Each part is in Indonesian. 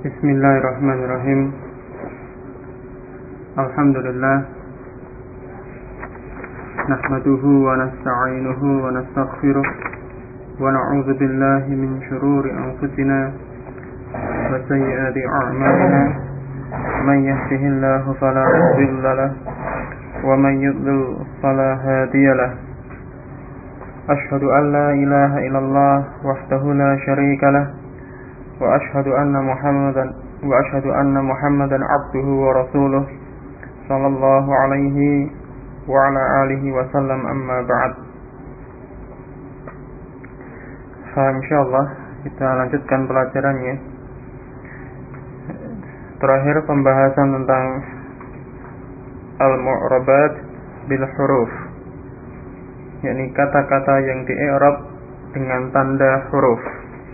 Bismillahirrahmanirrahim. Alhamdulillah. Nahmaduhu wa nasta'inuhu wa nastaghfiruh wa na'udzu billahi min shururi anfusina wa sayyiati a'malina. Man yahdihillahu fala mudilla lahu wa man yudlil fala hadiya lahu. Asyhadu an la ilaha illallah wahdahu la syarika lahu wa asyhadu anna Muhammadan abduhu wa rasuluh sallallahu alaihi wa ala alihi wa sallam, amma ba'd. Insyaallah kita lanjutkan pelajarannya. Terakhir pembahasan tentang al-mu'rabat bil huruf, yakni kata-kata yang di-i'rab dengan tanda huruf.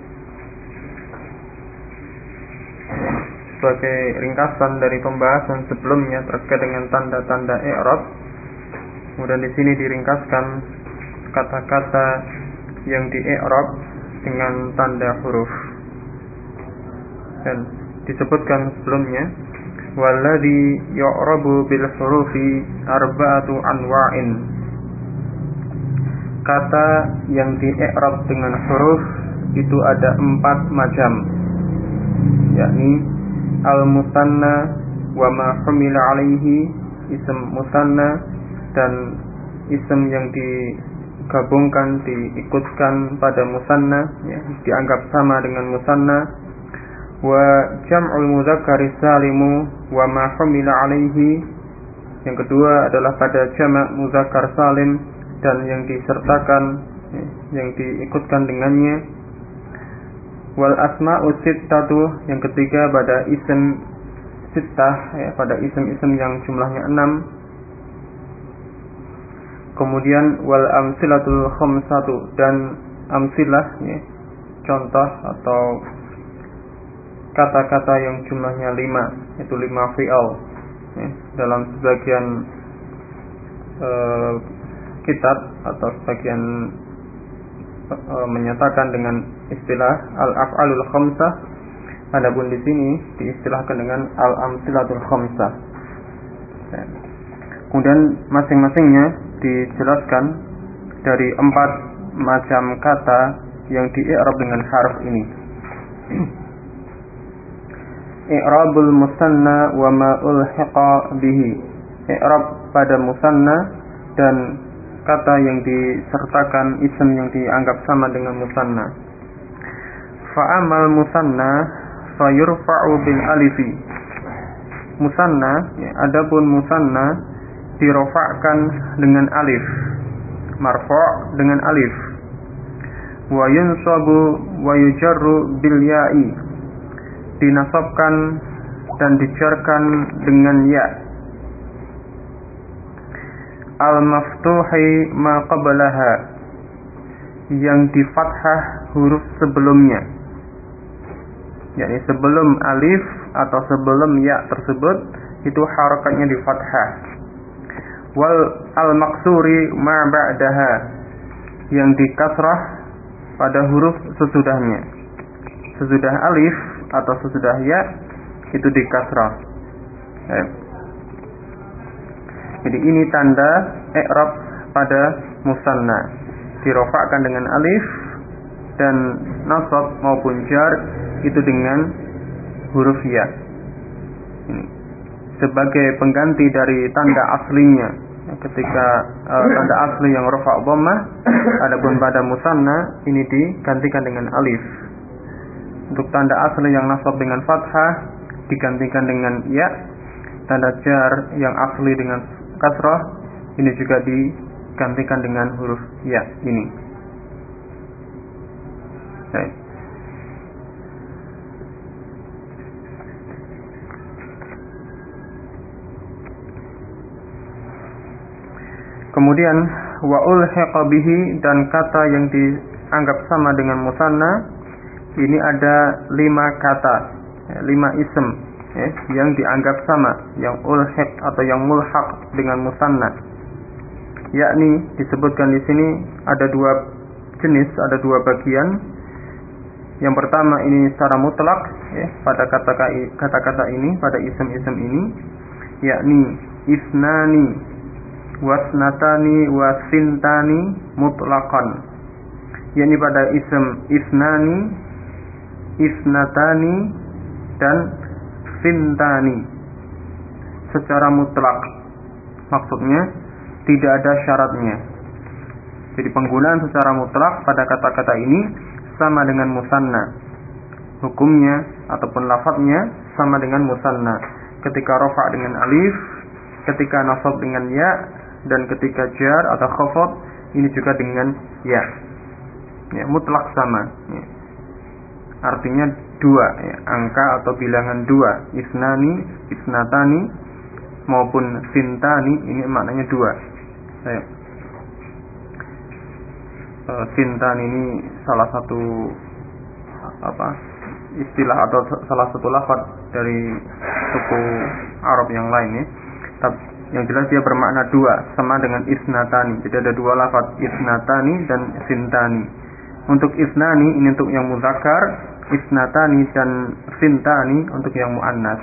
Sebagai ringkasan dari pembahasan sebelumnya terkait dengan tanda-tanda i'rab, kemudian di sini diringkaskan kata-kata yang di-i'rab dengan tanda huruf. Dan disebutkan sebelumnya, walladzi yu'rabu bil hurufi arba'atu anwa'in. Kata yang di-i'rab dengan huruf itu ada 4 macam, yakni al-musanna wa ma humila alaihi, ism musanna dan ism yang digabungkan, diikutkan pada musanna, ya, dianggap sama dengan musanna. Wa jam'ul mudzakkari salimu wa ma humila alaihi, yang kedua adalah pada jamak muzakkar salim dan yang disertakan, ya, yang diikutkan dengannya. Wal asma'u sittatu, yang ketiga pada ism sittah, ya, pada ism-ism yang jumlahnya 6. Kemudian wal amsilatul khamsatu, dan amsilah, ya, contoh atau kata-kata yang jumlahnya 5, itu 5 fi'al, ya. Dalam sebagian kitab atau sebagian menyatakan dengan istilah al-af'alul khamsah, adapun di sini diistilahkan dengan al-amsilatul khamsah. Kemudian masing-masingnya dijelaskan dari 4 macam kata yang di-i'rab dengan harf ini. I'rabul musanna wa ma ulhiqa bihi, i'rab pada musanna dan kata yang disertakan ism yang dianggap sama dengan musanna. Fa'amal musanna fayurfa'u bil alifi. Musanna, ya, adapun musanna dirofa'kan dengan alif, marfu' dengan alif. Wa yunsabu wa yujarru bil ya'i, dinasabkan dan dijarkan dengan ya. Al-maftuhi ma qablaha, yang di fathah huruf sebelumnya, yakni sebelum alif atau sebelum ya tersebut itu harakatnya di fathah. Wal al-maksuri ma ba'daha, yang di kasrah pada huruf sesudahnya. Sesudah alif atau sesudah ya itu di kasrah. Jadi ini tanda i'rab pada musanna, dirofakkan dengan alif dan nasab maupun jar itu dengan huruf ya. Ini sebagai pengganti dari tanda aslinya. Ketika tanda asli yang rafa' dhammah, adapun pada musanna ini digantikan dengan alif. Untuk tanda asli yang nasab dengan fathah digantikan dengan ya. Tanda jar yang asli dengan kasrah ini juga digantikan dengan huruf ya ini. Baik. Kemudian wa ulhiqa bihi, dan kata yang dianggap sama dengan musanna ini ada 5 kata, 5 ism, yang dianggap sama, yang ulhiq atau yang mulhaq dengan musanna. Yakni disebutkan di sini ada 2 jenis, ada 2 bagian. Yang pertama ini secara mutlak ya, pada kata-kata ini, pada isim-isim ini, yakni isnani wasnatani wasintani mutlaqan, yakni pada isim isnani, isnatani dan sintani secara mutlak, maksudnya tidak ada syaratnya. Jadi penggunaan secara mutlak pada kata-kata ini sama dengan musanna, hukumnya ataupun lafadznya sama dengan musanna. Ketika rafa dengan alif, ketika nasab dengan ya, dan ketika jar atau khafad ini juga dengan ya. Ya, mutlak sama. Ya. Artinya dua, ya, angka atau bilangan dua, isnani, isnatani maupun sintani, ini maknanya dua. Ya. Sintan ini salah satu istilah atau salah satu lafaz dari suku Arab yang lain ya. Tapi yang jelas dia bermakna dua, sama dengan isnatani. Jadi ada dua lafaz, isnatani dan sintani. Untuk isnani ini untuk yang muzakkar, isnatani dan sintani untuk yang muannas.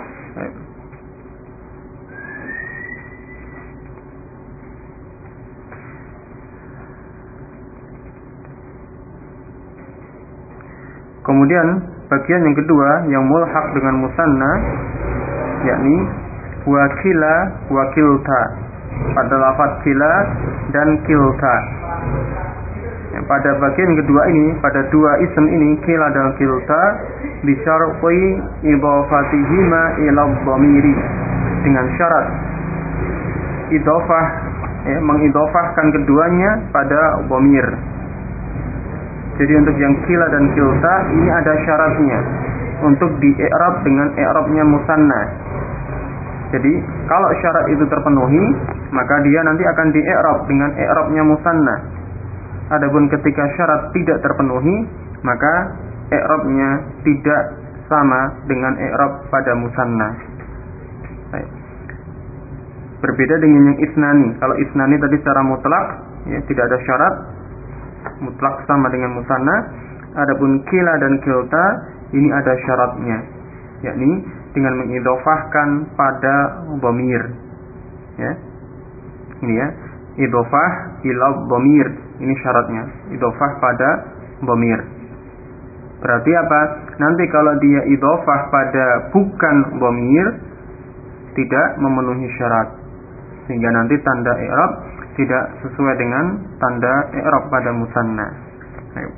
Kemudian bagian yang kedua yang mulhaq dengan musanna, yakni wakila wakilta, pada lafaz kila dan kilta. Pada bagian kedua ini, pada dua isim ini, kila dan kilta, bisyarti idhafatihima ila dhamiri, dengan syarat idhafah, mengidhafahkan keduanya pada dhamir. Jadi untuk yang kila dan kilta ini ada syaratnya untuk di-i'rab dengan i'rabnya musanna. Jadi kalau syarat itu terpenuhi, maka dia nanti akan di-i'rab dengan i'rabnya musanna. Adapun ketika syarat tidak terpenuhi, maka i'rabnya tidak sama dengan i'rab pada musanna. Baik. Berbeda dengan yang isnani. Kalau isnani tadi secara mutlak, ya, tidak ada syarat, mutlak sama dengan musanna. Adapun kila dan kilta ini ada syaratnya, yakni dengan mengidhofahkan pada dhamir. Ya. Ini ya, idhofah ila dhamir. Ini syaratnya, idhofah pada dhamir. Berarti apa? Nanti kalau dia idhofah pada bukan dhamir, tidak memenuhi syarat, sehingga nanti tanda i'rab tidak sesuai dengan tanda i'rab pada musanna. Ayo.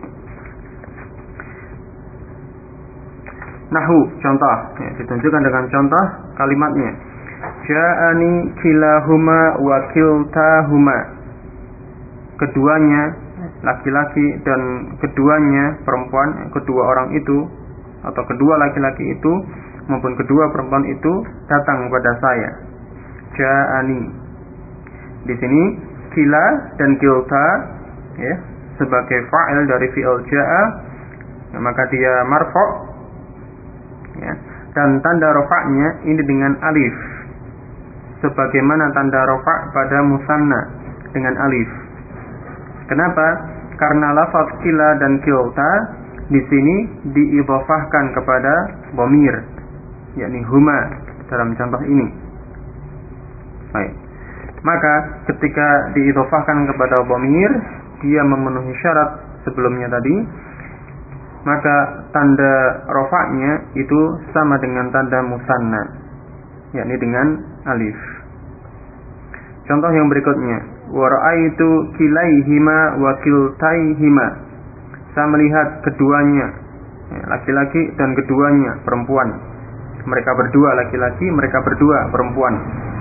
Nahwu, contoh, ya, ditunjukkan dengan contoh kalimatnya. Ja'ani kilahuma wa kiltahuma. Keduanya laki-laki dan keduanya perempuan, kedua orang itu atau kedua laki-laki itu maupun kedua perempuan itu datang kepada saya. Ja'ani. Di sini kila dan kilta, ya, sebagai fa'il dari fi'il ja'a, maka dia marfu', ya, dan tanda rafa'nya ini dengan alif, sebagaimana tanda rafa' pada musanna dengan alif. Kenapa? Karena lafaz kila dan kilta di sini diidhafahkan kepada dhamir, yakni huma dalam contoh ini. Baik. Maka ketika diidhafahkan kepada dhamir, dia memenuhi syarat sebelumnya tadi, maka tanda rafa'nya itu sama dengan tanda musanna, yakni dengan alif. Contoh yang berikutnya, wa ra'aitu kilaihima wa kiltaihima. Saya melihat keduanya, laki-laki dan keduanya perempuan. Mereka berdua laki-laki, mereka berdua perempuan.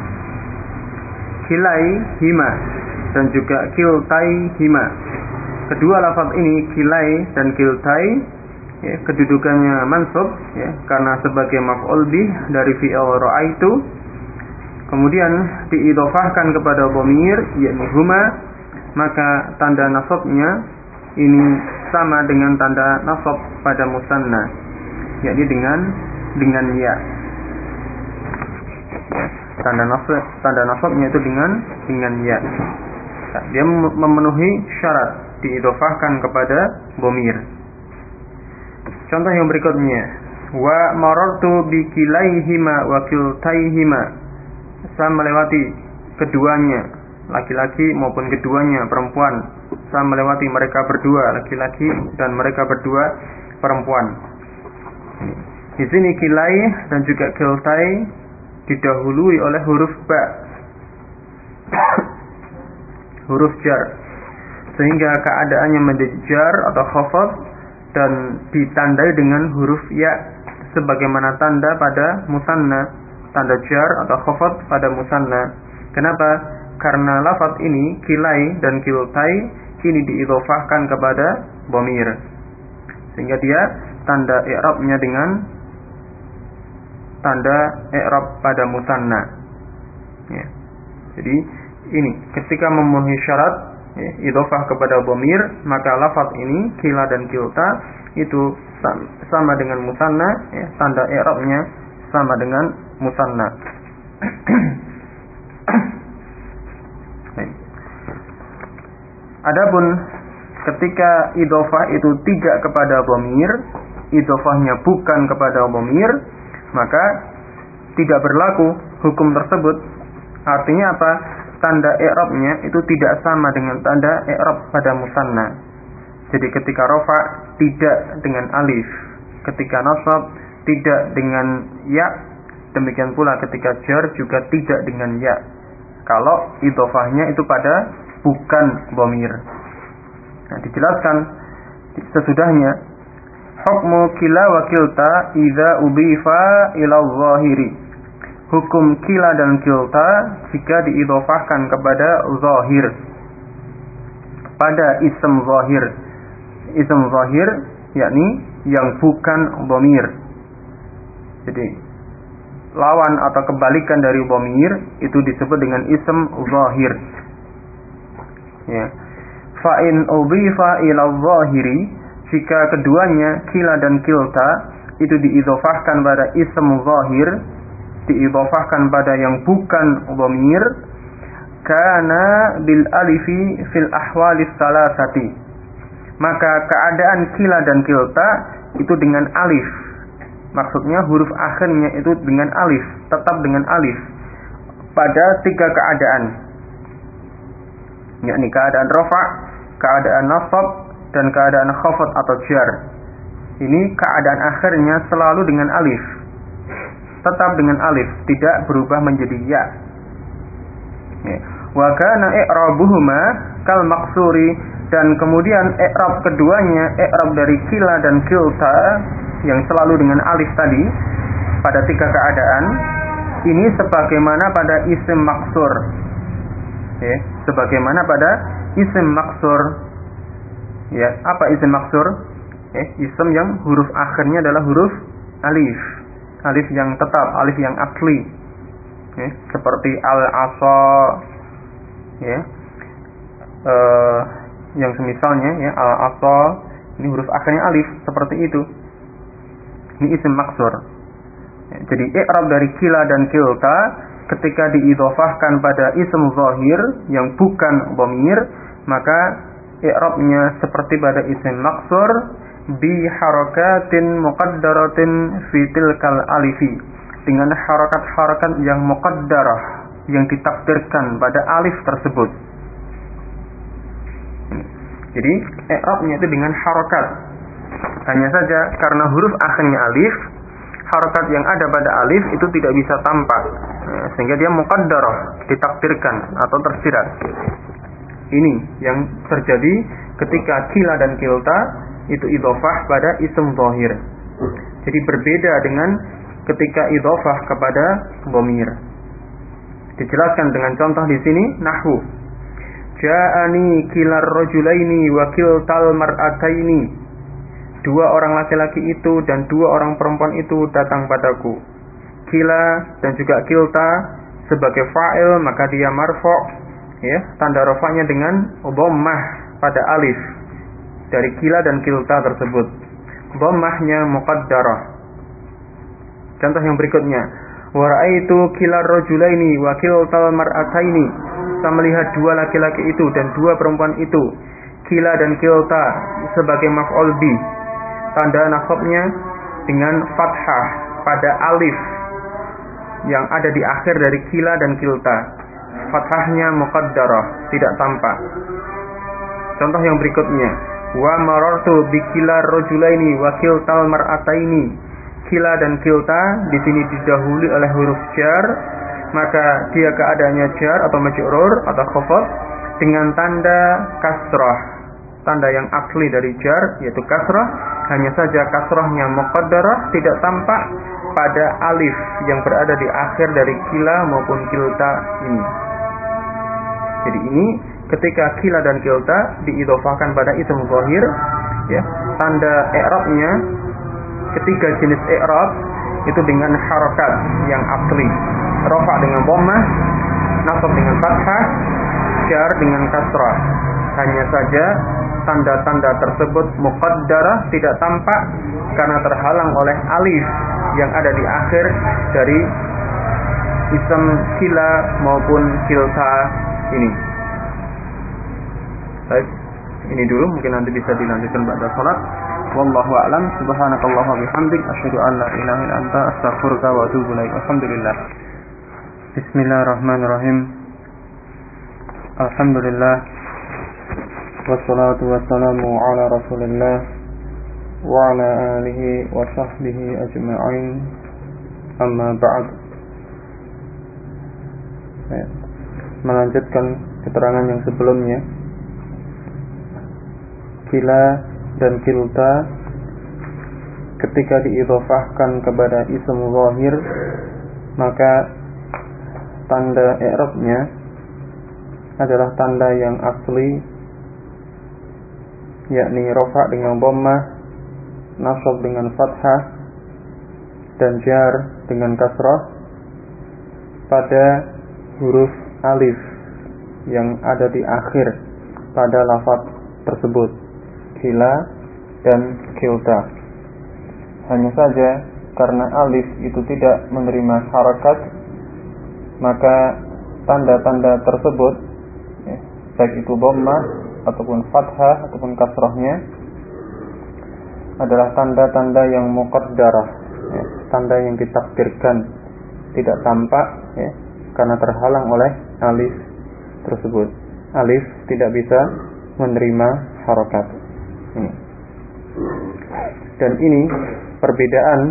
Kilaihima dan juga kiltaihima. Kedua lafaz ini, kilai dan kiltai, ya, kedudukannya mansub, ya, karena sebagai maf'ul bih dari fi'il ra'aitu. Kemudian diidhafahkan kepada dhamir, yakni huma, maka tanda nasabnya ini sama dengan tanda nasab pada musanna, yakni dengan ya. Tanda nasabnya itu dengan ya. Dia memenuhi syarat diidhafahkan kepada dhamir. Contoh yang berikutnya, wa marartu bi kilaihima wa kiltaihima. Saya melewati keduanya, laki-laki maupun keduanya perempuan. Saya melewati mereka berdua, laki-laki dan mereka berdua perempuan. Di sini kilai dan juga kiltai didahului oleh huruf ba, huruf jar, sehingga keadaannya menjadi jar atau khafad dan ditandai dengan huruf ya, sebagaimana tanda pada musanna, tanda jar atau khafad pada musanna. Kenapa? Karena lafaz ini kilai dan kiltai ini diidhofahkan kepada dhamir, sehingga dia tanda i'rabnya dengan tanda i'rab pada musanna. Ya. Jadi ini ketika memenuhi syarat idhofah kepada dhamir, maka lafaz ini kila dan kilta itu sama dengan musanna, ya, tanda i'rabnya sama dengan musanna. Adapun ketika idhofah itu tidak kepada dhamir, idhofahnya bukan kepada dhamir, maka tidak berlaku hukum tersebut. Artinya apa? Tanda i'rabnya itu tidak sama dengan tanda i'rab pada musanna. Jadi ketika rafa tidak dengan alif, ketika nasab tidak dengan ya, demikian pula ketika jar juga tidak dengan ya, kalau idhofahnya itu pada bukan dhamir. Nah, dijelaskan sesudahnya, hukmu kila wa kilta idza ubifa ila zahiri. Hukum kila dan kilta jika diidhofahkan kepada zahir, pada ism zahir. Ism zahir yakni yang bukan dhamir. Jadi lawan atau kebalikan dari dhamir itu disebut dengan ism zahir. Ya. Fa in udhifa ila zahiri, jika keduanya kila dan kilta itu diidhofahkan pada ism zahir, diidhofahkan pada yang bukan dhamir, kana bil alifi fil ahwalis salasati, maka keadaan kila dan kilta itu dengan alif. Maksudnya huruf akhirnya itu dengan alif, tetap dengan alif pada 3 keadaan, yakni keadaan rafa, keadaan nasab, dan keadaan khafad atau jar. Ini keadaan akhirnya selalu dengan alif, tetap dengan alif, tidak berubah menjadi ya. Wa kana i'rabuhuma kal maksuri, dan kemudian i'rab keduanya, i'rab dari kila dan kilta yang selalu dengan alif tadi pada 3 keadaan ini sebagaimana pada isim maksur. Ya, sebagaimana pada isim maksur. Ya, apa isim maksur? Isim yang huruf akhirnya adalah huruf alif, alif yang tetap, alif yang asli. Ya, seperti al-asa, ya, yang semisalnya, ya, al-asa ini huruf akhirnya alif, seperti itu. Ini isim maksur. Ya, jadi i'rab dari kila dan kilta ketika diidhofahkan pada ism zahir yang bukan dhamir, maka i'rabnya seperti pada isim maksur bi harakatin muqaddaratin fi tilkal alifi, dengan harakat-harakat yang muqaddarah, yang ditakdirkan pada alif tersebut. Jadi i'rabnya itu dengan harakat. Hanya saja karena huruf akhirnya alif, harakat yang ada pada alif itu tidak bisa tampak, sehingga dia muqaddarah, ditakdirkan atau tersirat. Ini yang terjadi ketika kila dan kilta itu idhofah pada ism zahir. Jadi berbeda dengan ketika idhofah kepada dhamir. Dijelaskan dengan contoh di sini, nahwu ja'ani kilar rajulaini wa kiltal mar'ataini. 2 orang laki-laki itu dan 2 orang perempuan itu datang padaku. Kila dan juga kilta sebagai fa'il, maka dia marfu', ya, tanda rafa'nya dengan dhammah pada alif dari kila dan kilta tersebut. Dhammahnya muqaddarah. Contoh yang berikutnya, wa ra'aitu kilar rajulaini wa kiltal mar'ataini. Saya melihat 2 laki-laki itu dan 2 perempuan itu. Kila dan kilta sebagai maf'ul bi, tanda nasabnya dengan fathah pada alif yang ada di akhir dari kila dan kilta. Fathahnya muqaddarah, tidak tampak. Contoh yang berikutnya, wa marartu bikila rajulaini wa kiltal mar'ataini. Kila dan kilta di sini didahului oleh huruf jar, maka dia keadaannya jar atau majrur atau khafad dengan tanda kasrah. Tanda yang asli dari jar yaitu kasrah, hanya saja kasrahnya muqaddarah, tidak tampak pada alif yang berada di akhir dari kila maupun kilta ini. Jadi ini ketika kila dan kilta diidhofahkan pada ism zahir, ya, tanda i'rabnya ketiga jenis i'rab itu dengan harakat yang asli. Rafa dengan dhammah, nasab dengan fathah, jar dengan kasrah. Hanya saja tanda-tanda tersebut muqaddarah, tidak tampak karena terhalang oleh alif yang ada di akhir dari ism kila maupun kilta ini. Baik, ini dulu, mungkin nanti bisa dilanjutkan ba'da salat. Wallahu a'lam. Subhanakallahumma bihamdik asyhadu an la ilaha illa anta astaghfiruka wa atubu ilaik. Alhamdulillah. Bismillahirrahmanirrahim. Alhamdulillah. Wassalatu wassalamu ala Rasulillah wa ala alihi wa sahbihi ajma'in. Amma ba'd. Melanjutkan keterangan yang sebelumnya. Kila dan kilta ketika diidhofahkan kepada ism zahir, maka tanda i'rabnya adalah tanda yang asli, yakni rafa dengan dhammah, nasab dengan fathah, dan jar dengan kasrah pada huruf alif yang ada di akhir pada lafaz tersebut, kila dan kilta. Hanya saja karena alif itu tidak menerima harakat, maka tanda-tanda tersebut, baik itu dhammah ataupun fathah ataupun kasrahnya, adalah tanda-tanda yang muqaddarah, tanda yang ditakdirkan, tidak tampak, karena terhalang oleh alif tersebut. Alif tidak bisa menerima harakat. Dan ini perbedaan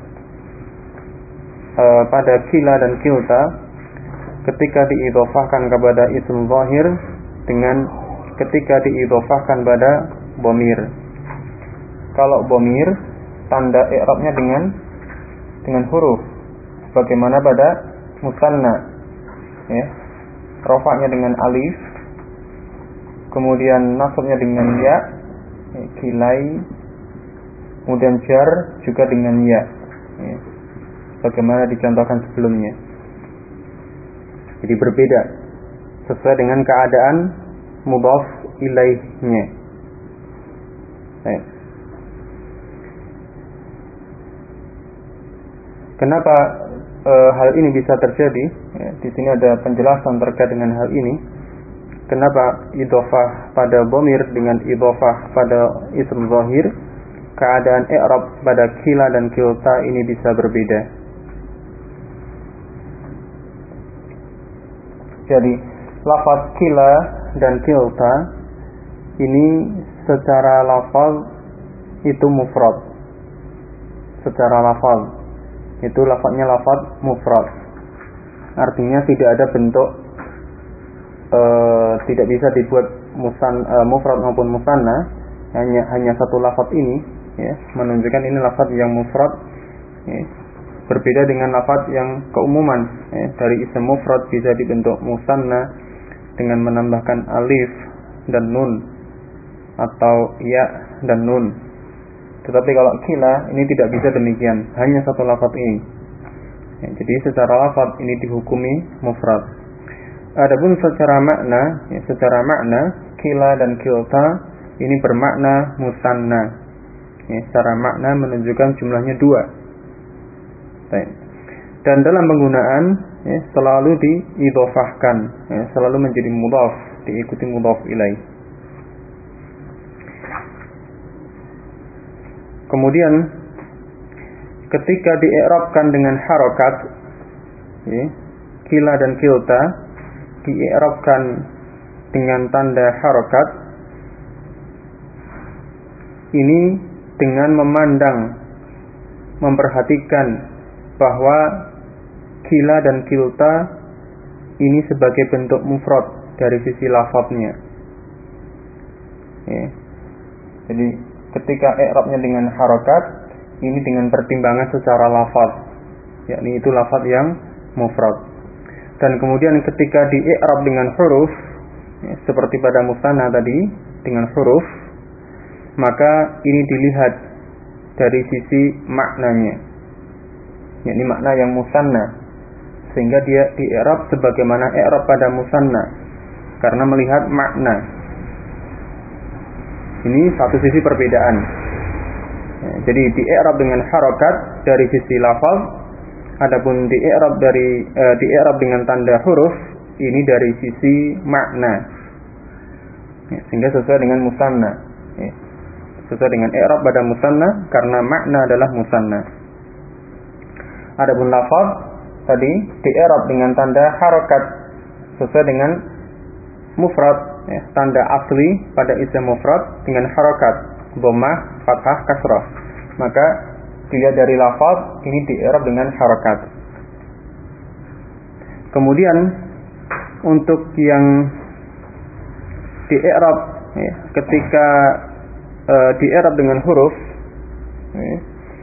pada kila dan kilta ketika diidhofahkan kepada ism zahir dengan ketika diidhofahkan pada dhamir. Kalau dhamir, tanda i'rabnya dengan huruf, bagaimana pada musanna, rafa'nya dengan alif, kemudian nasabnya dengan ya, kilai, kemudian jar juga dengan ya, bagaimana dicontohkan sebelumnya. Jadi berbeda sesuai dengan keadaan mudhaf ilaihnya. Kenapa hal ini bisa terjadi? Di sini ada penjelasan terkait dengan hal ini. Kenapa idhofah pada dhamir dengan idhofah pada ism zahir, keadaan i'rab pada kila dan kilta ini bisa berbeda. Jadi lafaz kila dan kilta ini secara lafaz itu mufrad. Secara lafaz itu lafaznya lafaz mufrad. Artinya tidak ada bentuk, tidak bisa dibuat mufrad maupun musanna, hanya satu lafaz ini, menunjukkan ini lafaz yang mufrad, berbeda dengan lafaz yang keumuman, dari ism mufrad bisa dibentuk musanna dengan menambahkan alif dan nun atau ya dan nun. Tetapi kalau kila ini tidak bisa demikian, hanya satu lafaz ini. Jadi secara lafaz ini dihukumi mufrad. Adapun secara makna kila dan kilta ini bermakna musanna. Secara makna menunjukkan jumlahnya 2. Dan dalam penggunaan selalu diidhofahkan, selalu menjadi mudhaf, diikuti mudhaf ilaih. Kemudian ketika di'irabkan dengan harokat, ya, kila dan kilta di'irabkan dengan tanda harokat, ini dengan memperhatikan bahwa kila dan kilta ini sebagai bentuk mufrad dari sisi lafadznya. Ya. Jadi ketika i'rabnya dengan harokat, ini dengan pertimbangan secara lafadz, yakni itu lafadz yang mufrad. Dan kemudian ketika di i'rab dengan huruf, ya, seperti pada musanna tadi dengan huruf, maka ini dilihat dari sisi maknanya, yakni makna yang musanna, sehingga dia di i'rab sebagaimana i'rab pada musanna karena melihat makna. Ini satu sisi perbedaan. Ya, jadi di i'rab dengan harokat dari sisi lafaz, adapun di i'rab dengan tanda huruf ini dari sisi makna. Ya, sehingga sesuai dengan musanna. Ya, sesuai dengan i'rab pada musanna karena makna adalah musanna. Adapun lafaz tadi di i'rab dengan tanda harokat sesuai dengan mufrad, ya, tanda asli pada isim mufrad dengan harokat, dhammah, fathah, kasrah. Maka dilihat dari lafaz ini di i'rab dengan harokat. Kemudian untuk yang di i'rab, ya, ketika di i'rab dengan huruf, ya,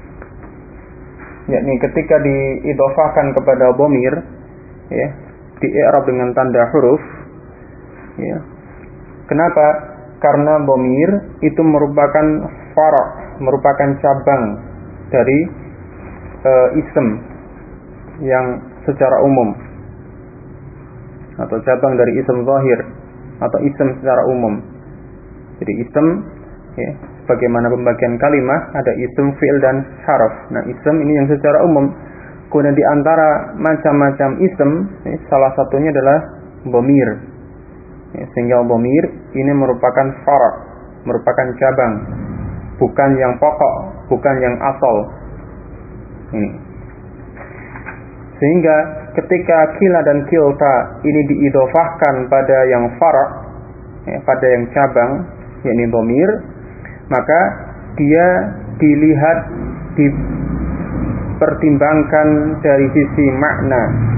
yakni ketika diidhofahkan kepada dhamir, ya, di i'rab dengan tanda huruf, ya. Kenapa? Karena dhamir itu merupakan fara', merupakan cabang dari ism yang secara umum, atau cabang dari ism zahir atau ism secara umum. Jadi ism, ya, bagaimana pembagian kalimat, ada ism, fi'il dan harf. Nah, ism ini yang secara umum. Kemudian di antara macam-macam ism, ya, salah satunya adalah dhamir. Ya, sehingga dhamir ini merupakan fara', merupakan cabang, bukan yang pokok, bukan yang asal. Ini. Sehingga ketika kila dan kilta ini diidhofahkan pada yang fara', ya, pada yang cabang, yakni dhamir, maka dia dilihat, dipertimbangkan dari sisi makna,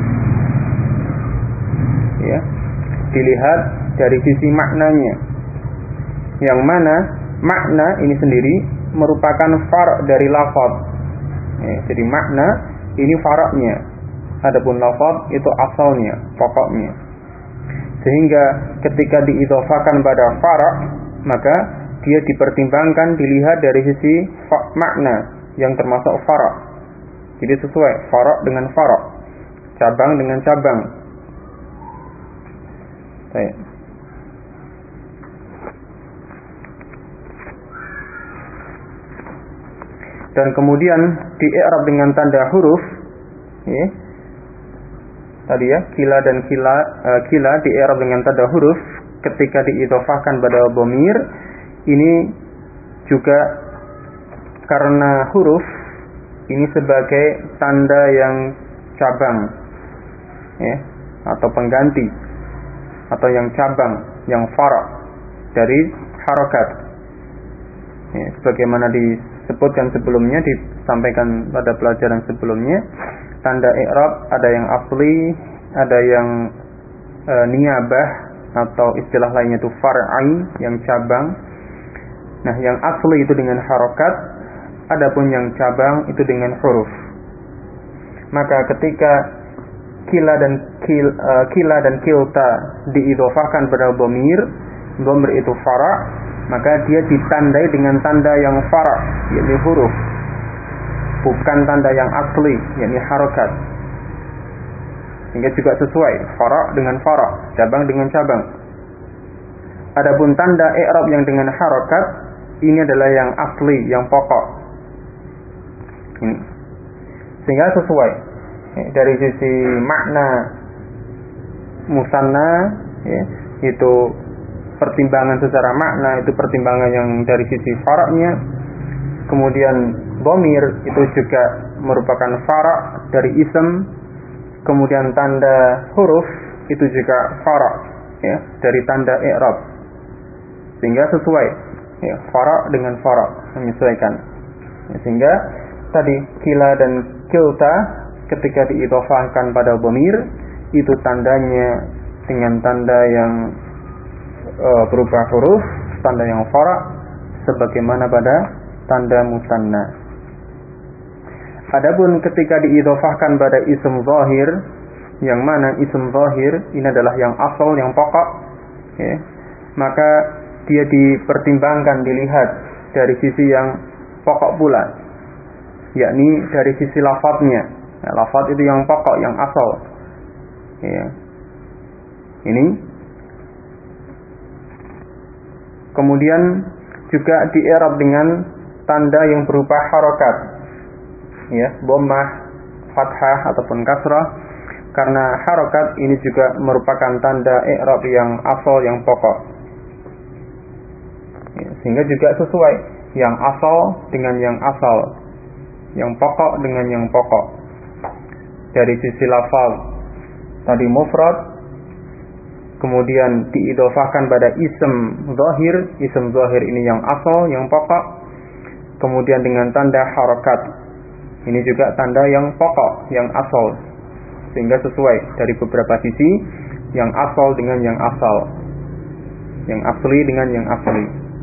ya, dilihat dari sisi maknanya, yang mana makna ini sendiri merupakan far' dari lafaz. Ya, jadi makna ini fara'nya, adapun lafaz itu asalnya, pokoknya. Sehingga ketika diidhofahkan pada fara', maka dia dipertimbangkan, dilihat dari sisi makna yang termasuk fara'. Jadi sesuai fara' dengan fara', cabang dengan cabang. Baik. Dan kemudian di i'rab dengan tanda huruf, ya, tadi ya, kila dan kila di i'rab dengan tanda huruf ketika diidhofahkan pada dhamir, ini juga karena huruf ini sebagai tanda yang cabang, ya, atau pengganti, atau yang cabang, yang fara' dari harokat. Ya, sebagaimana disebutkan sebelumnya, disampaikan pada pelajaran sebelumnya, tanda i'rab ada yang asli, ada yang niyabah, atau istilah lainnya itu far'i, yang cabang. Nah, yang asli itu dengan harokat, adapun yang cabang itu dengan huruf. Maka ketika kila dan kilta diidhofahkan pada dhamir itu fara', maka dia ditandai dengan tanda yang fara', yakni huruf, bukan tanda yang asli, yakni harokat. Sehingga juga sesuai fara' dengan fara', cabang dengan cabang. Adapun tanda i'rab yang dengan harokat, ini adalah yang asli, yang pokok. Ini. Sehingga sesuai, ya, dari sisi makna musanna, ya, itu pertimbangan secara makna, itu pertimbangan yang dari sisi fara'nya. Kemudian dhamir itu juga merupakan fara' dari ism. Kemudian tanda huruf itu juga fara' ya, dari tanda i'rab. Sehingga sesuai ya, fara' dengan fara' menyesuaikan. Ya, sehingga tadi kila dan kilta ketika diidhofahkan pada dhamir itu tandanya dengan tanda yang berupa huruf, tanda yang fara' sebagaimana pada tanda musanna. Adapun ketika diidhofahkan pada ism zahir, yang mana ism zahir ini adalah yang asal, yang pokok ya, maka dia dipertimbangkan, dilihat dari sisi yang pokok pula, yakni dari sisi lafadznya. Ya, lafadz itu yang pokok, yang asal ya. Ini kemudian juga di-i'rab dengan tanda yang berupa harokat ya, dhammah, fathah ataupun kasrah, karena harokat ini juga merupakan tanda i'rab yang asal, yang pokok ya, sehingga juga sesuai yang asal dengan yang asal, yang pokok dengan yang pokok. Dari sisi lafaz tadi mufrad, kemudian diidhofahkan pada ism zahir ini yang asal, yang pokok, kemudian dengan tanda harokat, ini juga tanda yang pokok, yang asal, sehingga sesuai dari beberapa sisi, yang asal dengan yang asal, yang asli dengan yang asli.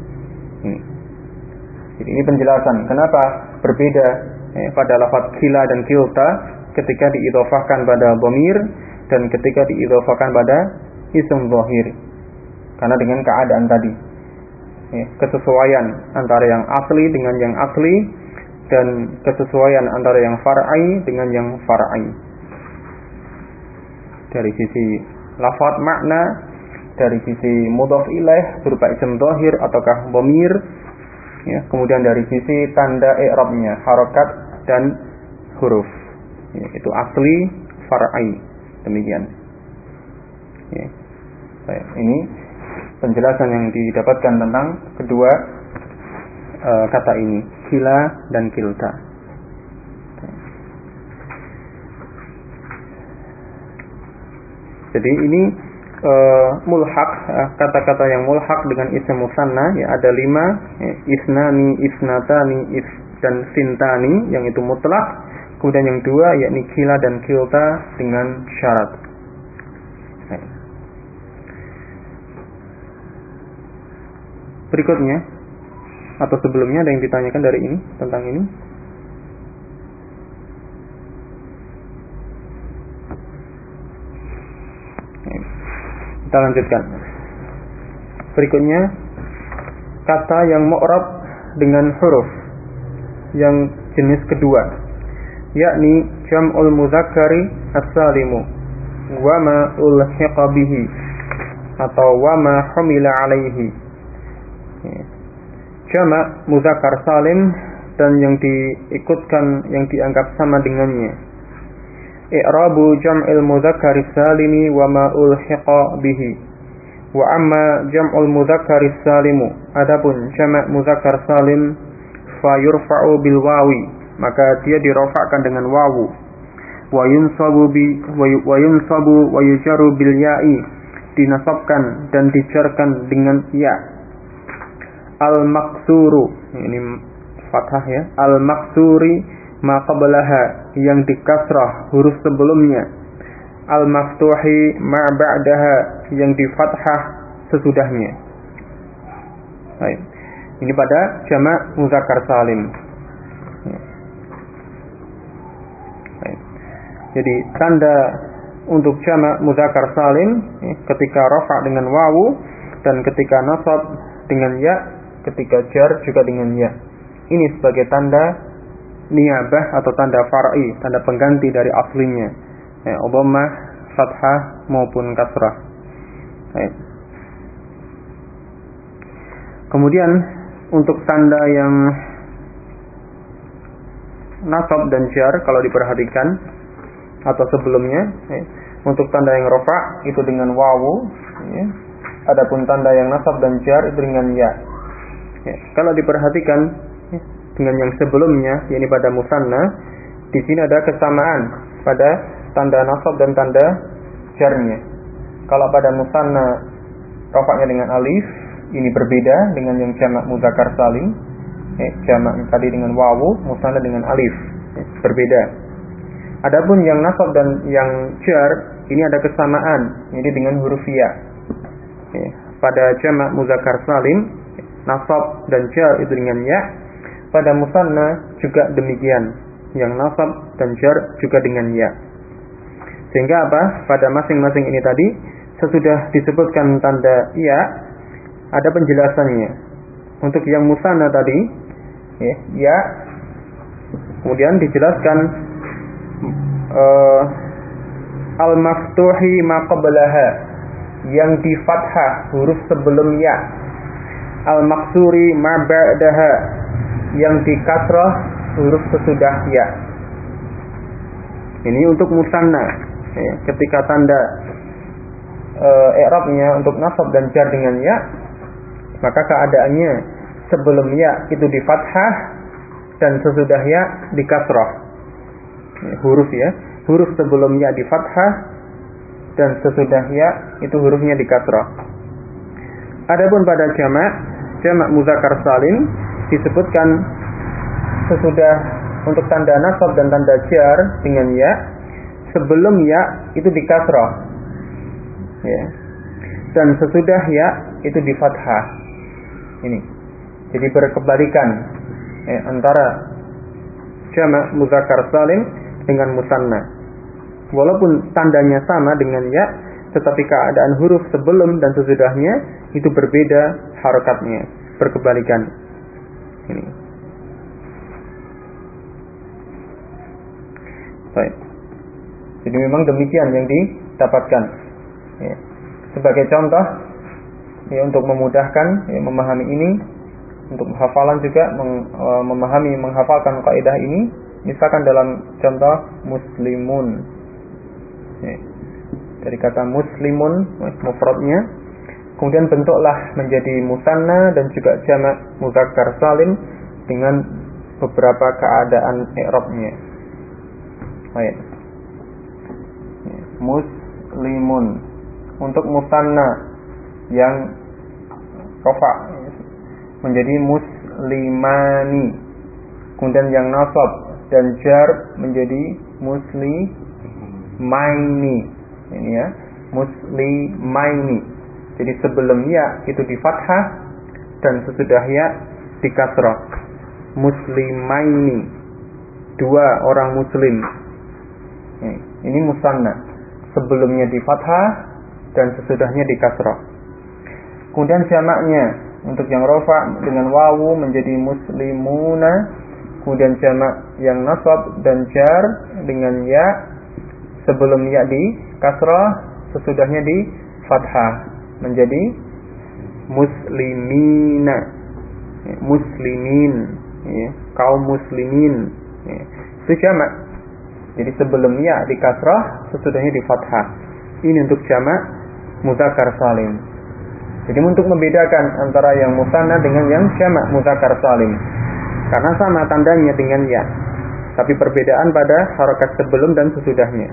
Jadi ini penjelasan kenapa berbeda pada lafaz kila dan kilta ketika diidhofahkan pada dhamir dan ketika diidhofahkan pada ism zahir, karena dengan keadaan tadi ya, kesesuaian antara yang asli dengan yang asli, dan kesesuaian antara yang far'i dengan yang far'i dari sisi lafaz makna, dari sisi mudhaf ilaih berupa ism zahir ataukah dhamir ya, kemudian dari sisi tanda i'rabnya, harokat dan huruf ya, itu asli, far'i, demikian ya. Baik, ini penjelasan yang didapatkan tentang kedua kata ini, kila dan kilta. Jadi ini mulhaq, kata-kata yang mulhaq dengan ism musanna ya, ada 5 ya, isnani, isnatani, dan sintani, yang itu mutlak. Kemudian yang 2 yakni kila dan kilta dengan syarat. Berikutnya atau sebelumnya ada yang ditanyakan dari ini, tentang ini? Kita lanjutkan. Berikutnya kata yang mu'rab dengan huruf yang jenis kedua, yakni jam'ul mudzakkari as-salimu wa ma ulhiqa bihi atau wa ma humila alaihi. Jamak mudzakkar salim dan yang diikutkan, yang dianggap sama dengannya. I'rabu jam'il mudzakkar salimi wa ma ulhiqa bihi. Wa amma jam'ul mudzakkar salimu, adapun jamak mudzakkar salim, fa yurfa'u bil wawi, maka dia dirofakkan dengan wawu. Wa yunsabu wa yujaru bil ya'i, dinasabkan dan dijarkan dengan ya. Al-maksuru, ini fathah ya, al-maksuri ma qablaha, yang dikasrah huruf sebelumnya. Al-maftuhi ma ba'daha, yang di fathah sesudahnya. Baik. Ini pada jamak mudzakkar salim. Baik. Jadi tanda untuk jamak mudzakkar salim ketika rafa dengan wawu, dan ketika nasab dengan ya, ketika jar juga dengan ya. Ini sebagai tanda niyabah atau tanda far'i, tanda pengganti dari aslinya, dhammah, fathah maupun kasrah. Baik. Kemudian untuk tanda yang nasab dan jar, kalau diperhatikan atau sebelumnya, untuk tanda yang rafa itu dengan wawu, adapun tanda yang nasab dan jar itu dengan ya. Kalau diperhatikan dengan yang sebelumnya, yakni pada musanna, di sini ada kesamaan pada tanda nasab dan tanda jarnya. Kalau pada musanna rafa'nya dengan alif, ini berbeda dengan yang jamak muzakkar salim. Jamak tadi dengan wawu, musanna dengan alif, berbeda. Adapun yang nasab dan yang jar, ini ada kesamaan, ini dengan huruf ya. Pada jamak muzakkar salim, nasab dan jar itu dengan ya. Pada musanna juga demikian, yang nasab dan jar juga dengan ya. Sehingga apa? Pada masing-masing ini tadi, sesudah disebutkan tanda ya, ada penjelasannya. Untuk yang musanna tadi, ya, kemudian dijelaskan al-maftuhi ma qablaha, yang di fathah huruf sebelum ya, al-maksuri ma ba'daha, yang di kasrah huruf sesudah ya. Ini untuk musanna. Ketika tanda i'rabnya untuk nasab dan jar dengan ya, maka keadaannya sebelum ya itu di fathah dan sesudah ya di kasrah. Huruf ya, huruf sebelum ya di fathah dan sesudah ya itu hurufnya di kasrah. Adapun pada jamak muzakkar salim disebutkan sesudah untuk tanda nasab dan tanda jar dengan ya, sebelum ya itu di kasrah, ya, dan sesudah ya itu di fathah. Ini jadi berkebalikan antara jamak muzakkar salim dengan musanna. Walaupun tandanya sama dengan ya, tetapi keadaan huruf sebelum dan sesudahnya itu berbeda harokatnya, berkebalikan. Ini. Baik. Jadi memang demikian yang didapatkan. Ya. Sebagai contoh, ya, untuk memudahkan memahami ini, untuk hafalan juga menghafalkan kaidah ini, misalkan dalam contoh muslimun, ya, dari kata muslimun mufradnya, kemudian bentuklah menjadi musanna dan juga jamak muzakkar salim dengan beberapa keadaan i'rabnya. Baik. Muslimun untuk musanna yang rafa menjadi muslimani, kemudian yang nasab dan jar menjadi muslimaini. Ini ya, muslimaini. Jadi sebelum ya itu di fathah dan sesudah ya di kasrah. Muslimaini, dua orang muslim. Ini musanna, sebelumnya di fathah dan sesudahnya di kasrah. Kemudian jamaknya untuk yang rafa dengan wawu menjadi muslimuna, kemudian jamak yang nasab dan jar dengan ya, sebelum ya di kasrah, sesudahnya di fathah menjadi muslimina, muslimin, ya, kaum muslimin, ya. Itu jamak. Jadi sebelum ya di kasrah, sesudahnya di fathah. Ini untuk jamak muzakkar salim. Jadi untuk membedakan antara yang musanna dengan yang jamak muzakkar salim, karena sama tandanya dengan ya, tapi perbedaan pada harokat sebelum dan sesudahnya.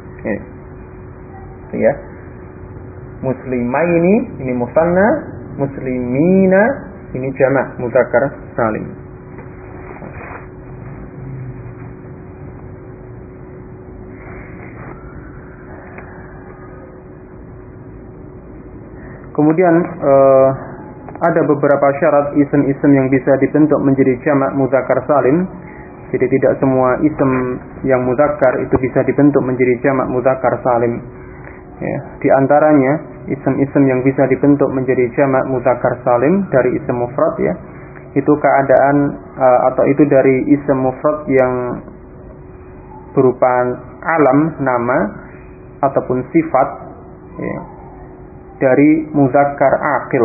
Ya. Muslimaini ini musanna, muslimina ini jamak muzakkar salim. Kemudian ada beberapa syarat isim-isim yang bisa dibentuk menjadi jamak muzakkar salim. Jadi tidak semua isim yang muzakkar itu bisa dibentuk menjadi jamak muzakkar salim. Ya, di antaranya isim-isim yang bisa dibentuk menjadi jamak muzakkar salim dari isim mufrad, ya, itu keadaan atau itu dari isim mufrad yang berupa alam, nama ataupun sifat, ya, dari muzakkar aqil.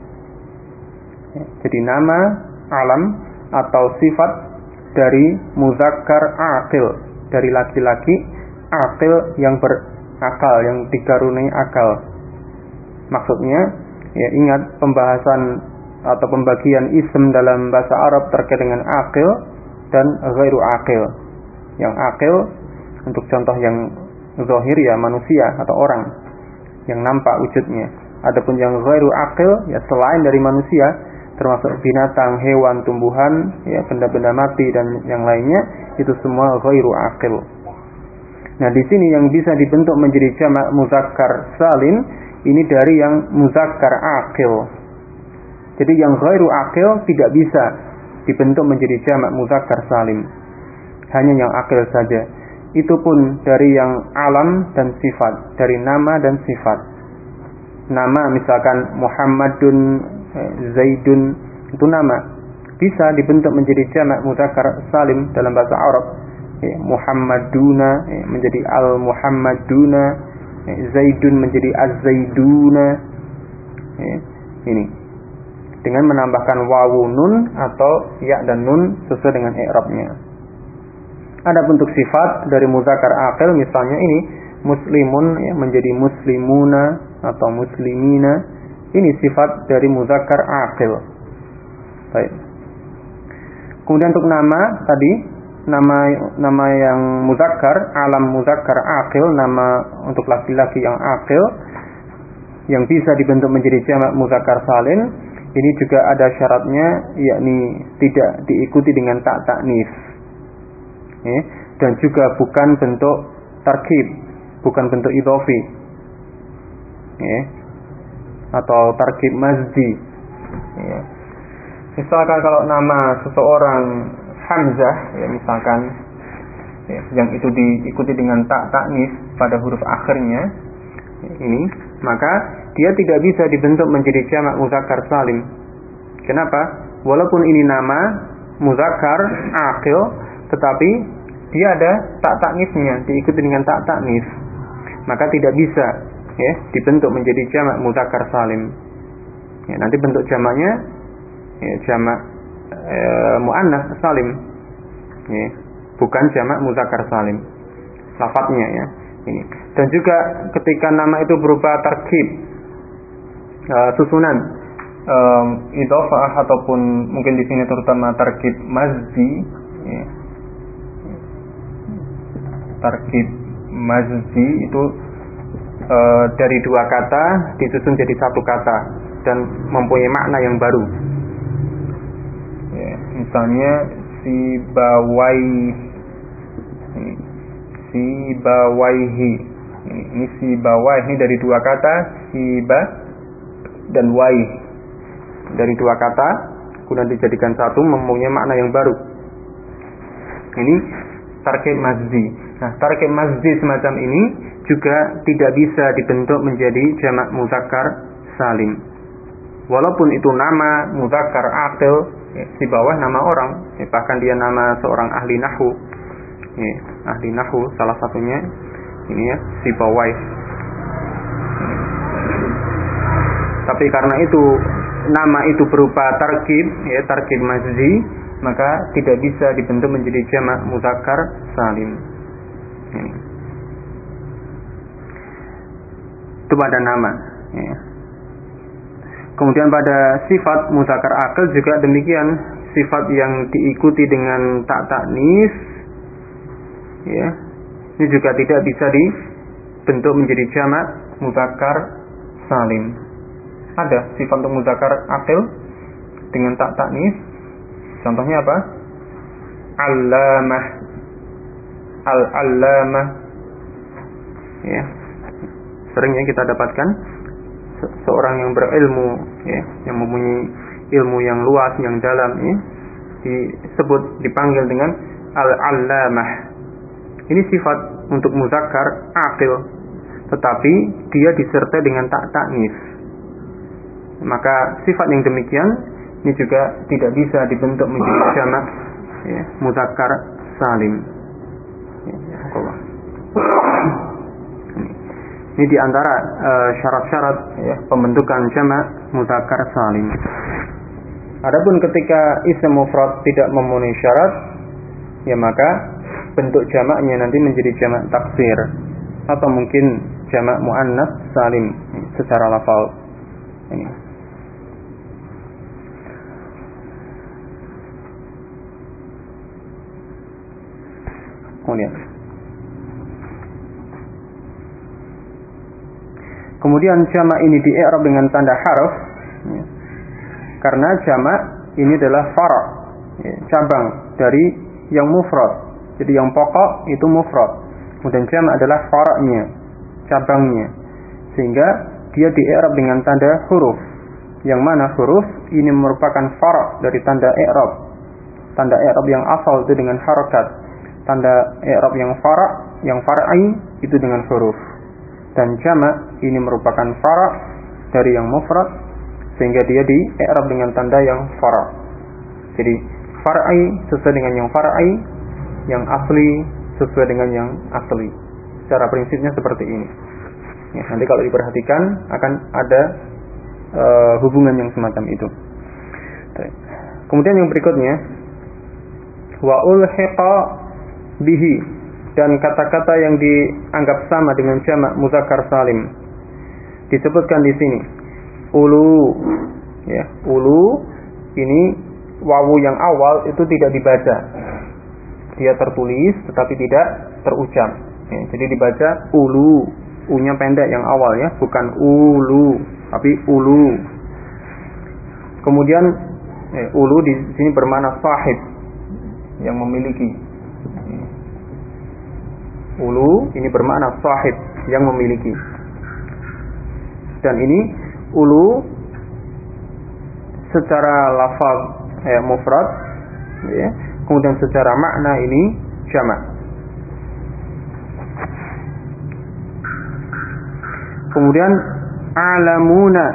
Jadi nama, alam atau sifat dari muzakkar aqil, dari laki-laki aqil yang berakal, yang dikaruniai akal. Maksudnya, ya, ingat pembahasan atau pembagian ism dalam bahasa Arab terkait dengan aqil dan ghairu aqil. Yang aqil untuk contoh yang zahir ya manusia atau orang yang nampak wujudnya. Adapun yang ghairu aqil ya selain dari manusia termasuk binatang, hewan, tumbuhan, ya benda-benda mati dan yang lainnya itu semua ghairu aqil. Nah, di sini yang bisa dibentuk menjadi jamak muzakkar salim ini dari yang muzakkar aqil. Jadi yang ghairu aqil tidak bisa dibentuk menjadi jamak muzakkar salim. Hanya yang aqil saja. Itu pun dari yang alam dan sifat, dari nama dan sifat. Nama misalkan Muhammadun, Zaidun, itu nama. Bisa dibentuk menjadi jamak muzakkar salim dalam bahasa Arab. Muhammaduna menjadi al-Muhammaduna, Zaidun menjadi az-Zaiduna. Ini dengan menambahkan wawu nun atau ya dan nun sesuai dengan i'rabnya. Ada bentuk sifat dari muzakkar aqil misalnya ini muslimun ya, menjadi muslimuna atau muslimina. Ini sifat dari muzakkar aqil. Baik. Kemudian untuk nama tadi nama yang muzakkar, alam muzakkar aqil, nama untuk laki-laki yang aqil yang bisa dibentuk menjadi jamak muzakkar salim, ini juga ada syaratnya, yakni tidak diikuti dengan tak taknis. Ya, dan juga bukan bentuk tarkib, bukan bentuk idhofi. Ya, atau tarkib mazdi. Ya. Misalkan kalau nama seseorang Hamzah, ya misalkan ya, yang itu diikuti dengan tak taknis pada huruf akhirnya ini, maka dia tidak bisa dibentuk menjadi jamak muzakkar salim. Kenapa? Walaupun ini nama muzakkar aqil, tetapi dia ada tak taknisnya, diikuti dengan tak taknis, maka tidak bisa ya dibentuk menjadi jamak muzakkar salim. Ya, nanti bentuk jamaknya ya, jamak muannats salim, ya, bukan jamak muzakkar salim lafadznya ya. Ini. Dan juga ketika nama itu berupa tarkib, susunan idhofah ataupun mungkin di sini terutama tarkib mazdi, ya. Tarkib mazdi itu dari dua kata disusun jadi satu kata dan mempunyai makna yang baru. Ya, misalnya sibawaihi. Ini sibawai ini dari dua kata siba dan wai. Dari dua kata kemudian dijadikan satu mempunyai makna yang baru. Ini tarkib mazdi. Nah, tarkib mazdi semacam ini juga tidak bisa dibentuk menjadi jamak muzakkar salim. Walaupun itu nama muzakkar aqil, ya, di bawah nama orang, ya, bahkan dia nama seorang ahli nahwu. Ya, ahli nahwu salah satunya ini ya, Sibawai. Tapi karena itu nama itu berupa tarkib, ya, tarkib mazdi, maka tidak bisa dibentuk menjadi jamak muzakkar salim. Ya. Itu pada nama. Ya. Kemudian pada sifat muzakkar aqil juga demikian, sifat yang diikuti dengan tak taknis, ya, ini juga tidak bisa dibentuk menjadi jamak muzakkar salim. Ada sifat untuk muzakkar aqil dengan tak taknis. Contohnya apa? Allamah, al-allamah. Ya, seringnya kita dapatkan seorang yang berilmu, ya, yang mempunyai ilmu yang luas, yang dalam, ya, dipanggil dengan al-allamah. Ini sifat untuk muzakkar aqil, tetapi dia disertai dengan tak taknis. Maka sifat yang demikian ini juga tidak bisa dibentuk menjadi jamak, ya, muzakkar salim. Ya, Allah. Ini diantara syarat-syarat, ya, pembentukan jamak muzakkar salim. Adapun ketika isim mufrad tidak memenuhi syarat, ya maka bentuk jamaknya nanti menjadi jamak taksir atau mungkin jamak muannats salim secara lafal. Ini. mulia. Kemudian jamak ini di i'rab dengan tanda harf, ya. Karena jamak ini adalah fara', ya, cabang dari yang mufrad. Jadi yang pokok itu mufrad. Kemudian jamak adalah fara'nya, cabangnya. Sehingga dia di i'rab dengan tanda huruf. Yang mana huruf ini merupakan fara' dari tanda i'rab. Tanda i'rab yang asal itu dengan harakat. Tanda i'rab yang fara', yang far'i itu dengan huruf. Dan jamak ini merupakan fara' dari yang mufrad, sehingga dia di i'rab dengan tanda yang fara'. Jadi far'i sesuai dengan yang far'i, yang asli sesuai dengan yang asli. Secara prinsipnya seperti ini. Ya, nanti kalau diperhatikan akan ada hubungan yang semacam itu. Kemudian yang berikutnya, wa ulhiqa bihi, dan kata-kata yang dianggap sama dengan jamak muzakkar salim disebutkan di sini. Ulu, ya, ulu ini wawu yang awal itu tidak dibaca, dia tertulis tetapi tidak terucap. Ya, jadi dibaca ulu, u-nya pendek yang awal, ya, bukan ulu tapi ulu. Kemudian ulu di sini bermakna sahib, yang memiliki. Ulu ini bermakna sahib, yang memiliki. Dan ini ulu secara lafaz mufrad, ya. Kemudian secara makna ini jamak. Kemudian alamuna,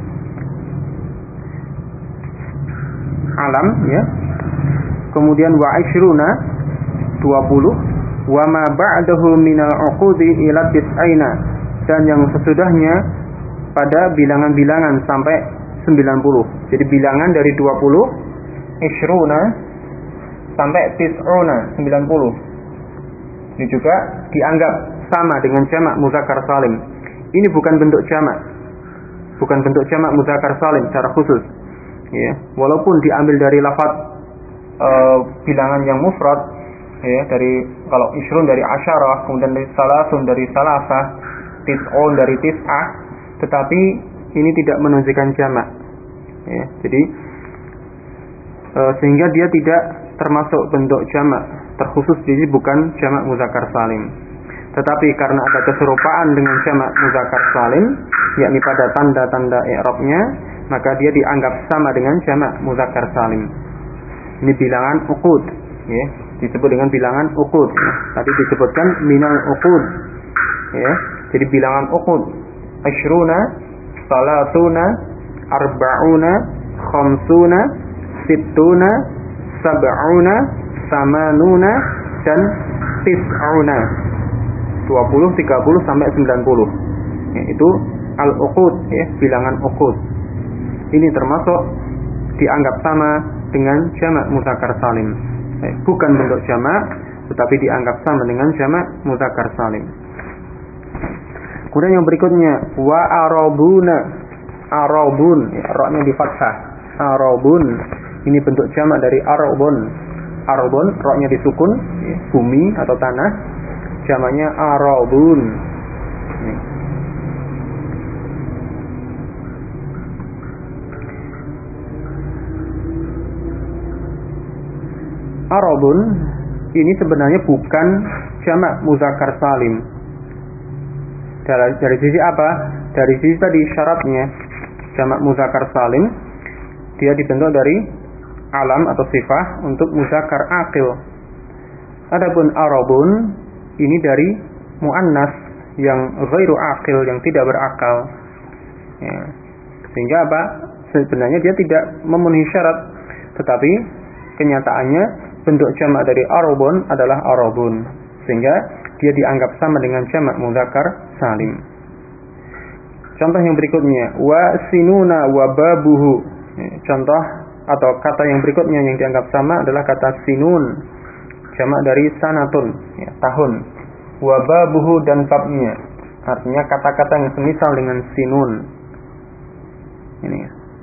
alam, ya. Kemudian wa ishruna, 20, wa ma ba'dahu minal uqudi ila tis'aina, dan yang sesudahnya pada bilangan-bilangan sampai 90. Jadi bilangan dari 20, ishruna sampai tis'una, 90. Ini juga dianggap sama dengan jamak muzakkar salim. Ini bukan bentuk jamak, bukan bentuk jamak muzakkar salim secara khusus, ya. Walaupun diambil dari lafaz bilangan yang mufrad, ya, dari kalau ishrun dari asyarah, kemudian dari salasun dari salasah, tis'un dari tis'ah, tetapi ini tidak menunjukkan jamak, ya. Jadi sehingga dia tidak termasuk bentuk jamak terkhusus, jadi bukan jamak muzakkar salim. Tetapi karena ada keserupaan dengan jamak muzakkar salim, yakni pada tanda-tanda i'rabnya, maka dia dianggap sama dengan jamak muzakkar salim. Ini bilangan uqud, ya, disebut dengan bilangan uqud, ya. Tadi disebutkan minal uqud, ya. Jadi bilangan uqud, asyruna, salatuna, arba'una, khamsuna, sittuna, sab'una, samanuna, dan tis'una. 20, 30 sampai 90. Ya, itu al-uqud, ya, bilangan uqud. Ini termasuk dianggap sama dengan jamak muzakkar salim. Bukan bentuk jamak, tetapi dianggap sama dengan jamak muzakkar salim. Kemudian yang berikutnya, wa arabuna, arabun, ya, ra-nya di fathah. Arabun ini bentuk jamak dari arabun. Arabun, ra-nya disukun, ya, bumi atau tanah. Jamaknya arabun. Arabun ini sebenarnya bukan jamak muzakkar salim. Dari sisi apa? Dari sisi tadi syaratnya, jamak muzakkar salim dia dibentuk dari alam atau sifah untuk muzakkar aqil. Adapun arabun ini dari muannas yang ghairu aqil, yang tidak berakal, ya. Sehingga apa? Sebenarnya dia tidak memenuhi syarat, tetapi kenyataannya bentuk jamak dari arabun adalah arabun, sehingga dia dianggap sama dengan jamak muzakkar salim. Contoh yang berikutnya, wa sinuna wa babuhu. Contoh atau kata yang berikutnya yang dianggap sama adalah kata sinun, jamak dari sanatun, ya, tahun. Wa babuhu, dan babnya, artinya kata-kata yang semisal dengan sinun. Ini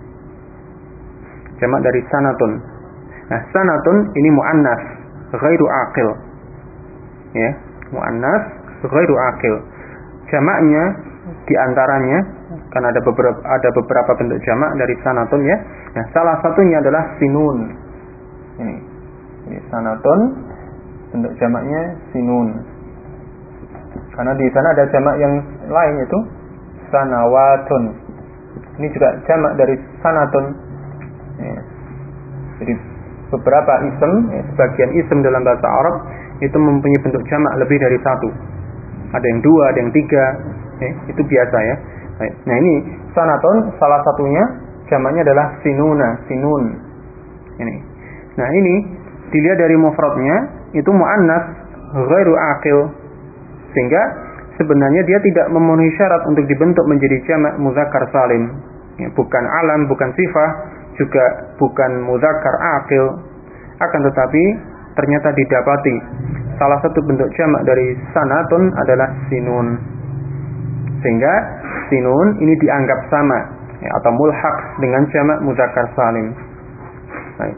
jamak dari sanatun. Nah, sanatun ini muannas, ghairu aqil. ya, muannas ghairu aqil. Jamaknya diantaranya kan ada beberapa bentuk jamak dari sanatun ya. Nah, salah satunya adalah sinun. Ini sanatun, bentuk jamaknya sinun. Karena di sana ada jamak yang lain yaitu sanawatun. Ini juga jamak dari sanatun. Ya. Jadi beberapa ism, ya, sebagian ism dalam bahasa Arab itu mempunyai bentuk jamak lebih dari satu. Ada yang dua, ada yang tiga, ya, itu biasa ya. Nah ini sanatun, salah satunya jamaknya adalah sinuna, sinun. Ini. Nah ini dilihat dari mufradnya itu muannas ghairu aqil, sehingga sebenarnya dia tidak memenuhi syarat untuk dibentuk menjadi jamak muzakkar salim. Ya, bukan alam, bukan sifah, juga bukan muzakkar aqil. Akan tetapi ternyata didapati salah satu bentuk jamak dari sanatun adalah sinun. Sehingga sinun ini dianggap sama ya, atau mulhaq dengan jamak muzakkar salim. Baik.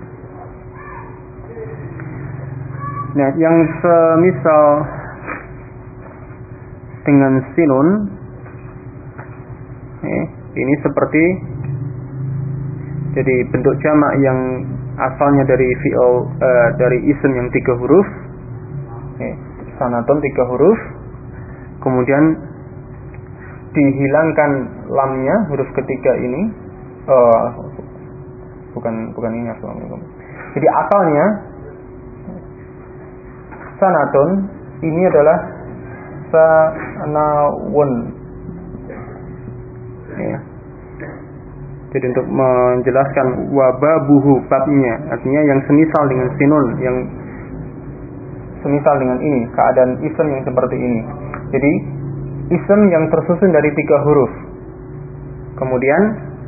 Nah, yang semisal dengan sinun ini seperti jadi bentuk jamak yang asalnya dari fi'il dari ism yang 3 huruf, sanatun 3 huruf, kemudian dihilangkan lamnya huruf ketiga ini, bukan ini. Assalamualaikum. Jadi asalnya sanatun ini adalah sanawun. Ya. Jadi untuk menjelaskan wababuhu babnya, artinya yang semisal dengan sinun, yang semisal dengan ini, keadaan ism yang seperti ini. Jadi ism yang tersusun dari 3 huruf. Kemudian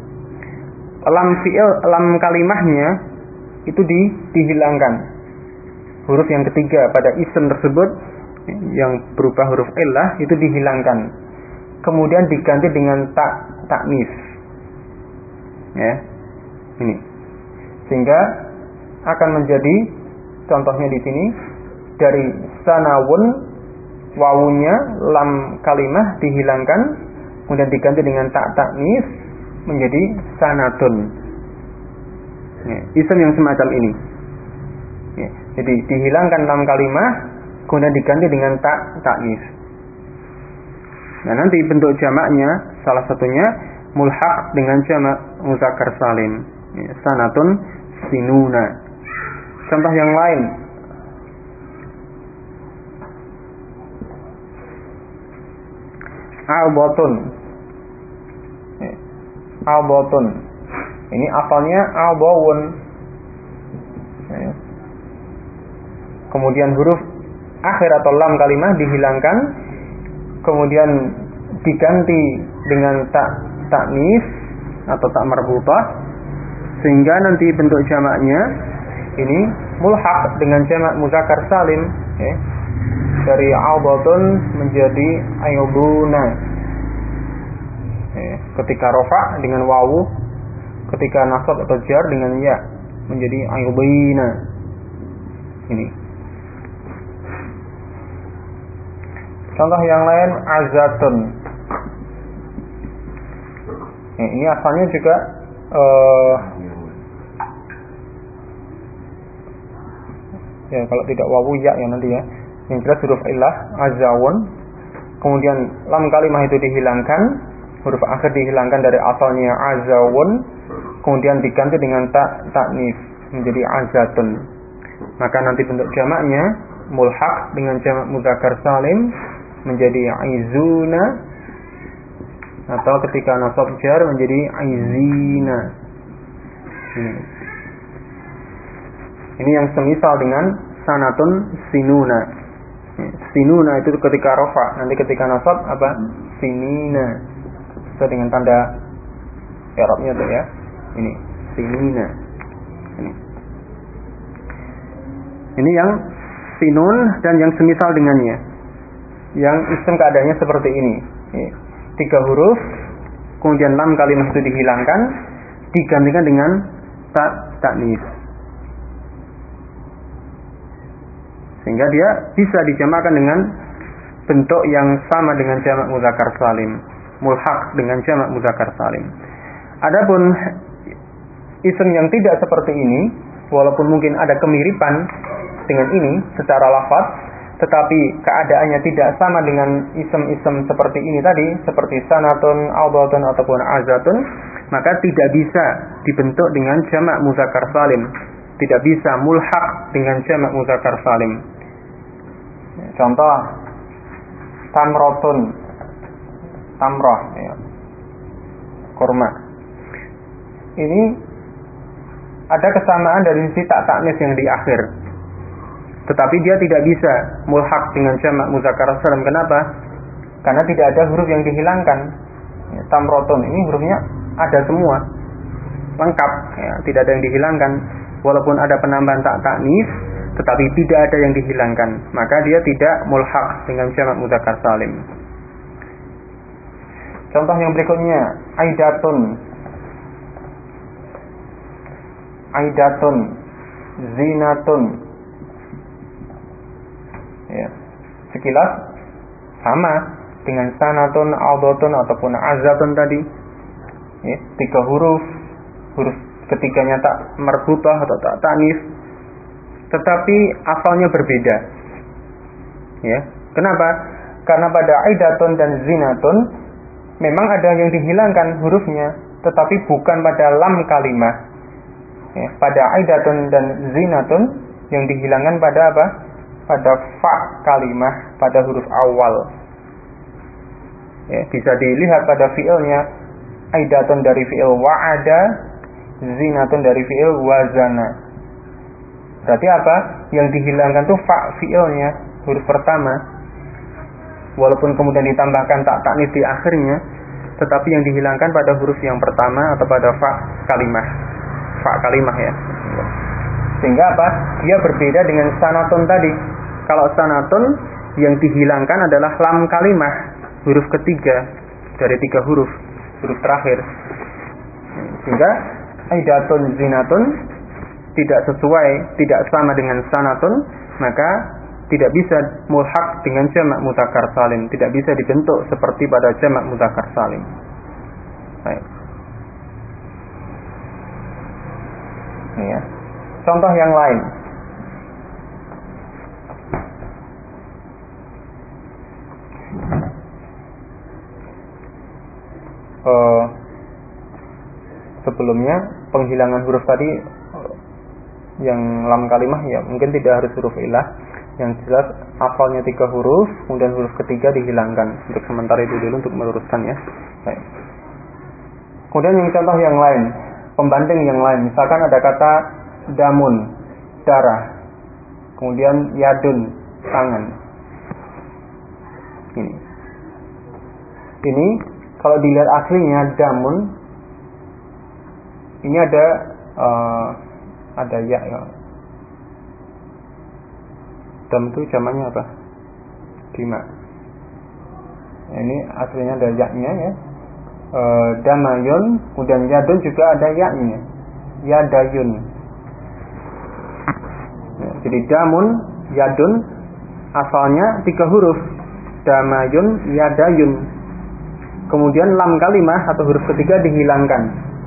lam kalimahnya itu dihilangkan. Huruf yang ketiga pada ism tersebut yang berupa huruf illah itu dihilangkan. Kemudian diganti dengan taknis. Ya. Ini. Sehingga akan menjadi contohnya di sini dari sanawun, wawunya lam kalimah dihilangkan kemudian diganti dengan taknis menjadi sanatun. Ya, ism yang semacam ini. Ya, jadi dihilangkan lam kalimah kemudian diganti dengan taknis. Nah, nanti bentuk jamaknya salah satunya mulhaq dengan jamak muzakkar salim. Ya, sanatun sinuna. Contoh yang lain. Albatun. Ya, albatun. Ini asalnya albawun. Ya. Kemudian huruf akhir atau lam kalimah dihilangkan, kemudian diganti dengan taknis atau tak marbutah, sehingga nanti bentuk jamaknya ini mulhaq dengan jamak muzakkar salim, ya. Dari albatun menjadi aybuna. Ya. Ketika rafa dengan wawu, ketika nasab atau jar dengan ya menjadi aybina. Ini. Contoh yang lain azatun. Ini asalnya juga ya kalau tidak wawu ya nanti ya. Yang jelas huruf illah azawun. Kemudian lam kalimah itu dihilangkan, huruf akhir dihilangkan dari asalnya azawun, kemudian diganti dengan taknis menjadi azatun. Maka nanti bentuk jamaknya mulhaq dengan jamak muzakkar salim menjadi aizuna, atau ketika nasab jar menjadi aizina. Ini yang semisal dengan sanatun sinuna. Sinuna itu ketika rafa, nanti ketika nasab apa? Sinina. Sesuai dengan tanda i'rabnya tuh ya. Ini sinina. Ini yang sinun dan yang semisal dengannya. Yang ism keadaannya seperti ini. 3 huruf, kemudian lam kalimah itu dihilangkan, digantikan dengan taknis. sehingga dia bisa dijamakkan dengan bentuk yang sama dengan jamak mudzakkar salim, mulhaq dengan jamak mudzakkar salim. Adapun isim yang tidak seperti ini, walaupun mungkin ada kemiripan dengan ini secara lafaz, tetapi keadaannya tidak sama dengan isim-isim seperti ini tadi, seperti sanatun, audatun ataupun azatun, maka tidak bisa dibentuk dengan jamak mudzakkar salim, tidak bisa mulhaq dengan jamak mudzakkar salim. Contoh tamrotun, tamroh, ya, kurma. Ini ada kesamaan dari sisi tak taknis yang di akhir, tetapi dia tidak bisa mulhaq dengan jamak mudzakkar salim. Kenapa? Karena tidak ada huruf yang dihilangkan. Ya, tamrotun ini hurufnya ada semua, lengkap, ya, tidak ada yang dihilangkan. Walaupun ada penambahan tak taknis, tetapi tidak ada yang dihilangkan, maka dia tidak mulhaq dengan jamak mudzakkar salim. Contoh yang berikutnya, aidatun, aidatun, zinatun. Ya, sekilas sama dengan sanatun, audatun ataupun azatun tadi. Ya, 3 huruf ketiganya tak marbutah atau tak tanis, tetapi asalnya berbeda. Ya, kenapa? Karena pada aidatun dan zinatun memang ada yang dihilangkan hurufnya, tetapi bukan pada lam kalimah. Ya, pada aidatun dan zinatun yang dihilangkan pada apa? Pada fa kalimah, pada huruf awal. Ya, bisa dilihat pada fiilnya, aidatun dari fiil wa'ada, zinatun dari fiil wazana. Berarti apa? Yang dihilangkan itu fa fiilnya, huruf pertama. Walaupun kemudian ditambahkan tak taknis di akhirnya, tetapi yang dihilangkan pada huruf yang pertama atau pada fa kalimah. Fa kalimah, ya. Sehingga apa? Dia berbeda dengan sanatun tadi. Kalau sanatun yang dihilangkan adalah lam kalimah, huruf ketiga dari 3 huruf terakhir. Sehingga aidatun zinatun tidak sesuai, tidak sama dengan sanatun, maka tidak bisa mulhaq dengan jamak mudzakkar salim, tidak bisa dibentuk seperti pada jamak mudzakkar salim. Baik. Ya. Contoh yang lain. Sebelumnya penghilangan huruf tadi yang lam kalimah, ya mungkin tidak harus huruf ilah, yang jelas hafalnya 3 huruf, kemudian huruf ketiga dihilangkan. Untuk sementara itu dulu untuk meluruskan, ya. Baik. Kemudian yang contoh yang lain, pembanding yang lain, misalkan ada kata damun, darah, kemudian yadun, tangan. Ini kalau dilihat aslinya damun, ini ada ya, ya. Dam itu jamaknya apa? Dima. Ini aslinya ada yaknya, ya. Damayun, kemudian yadun juga ada yaknya, yadayun. Ya, jadi damun, yadun asalnya 3 huruf, damayun, yadayun. Kemudian lam kalimah atau huruf ketiga dihilangkan.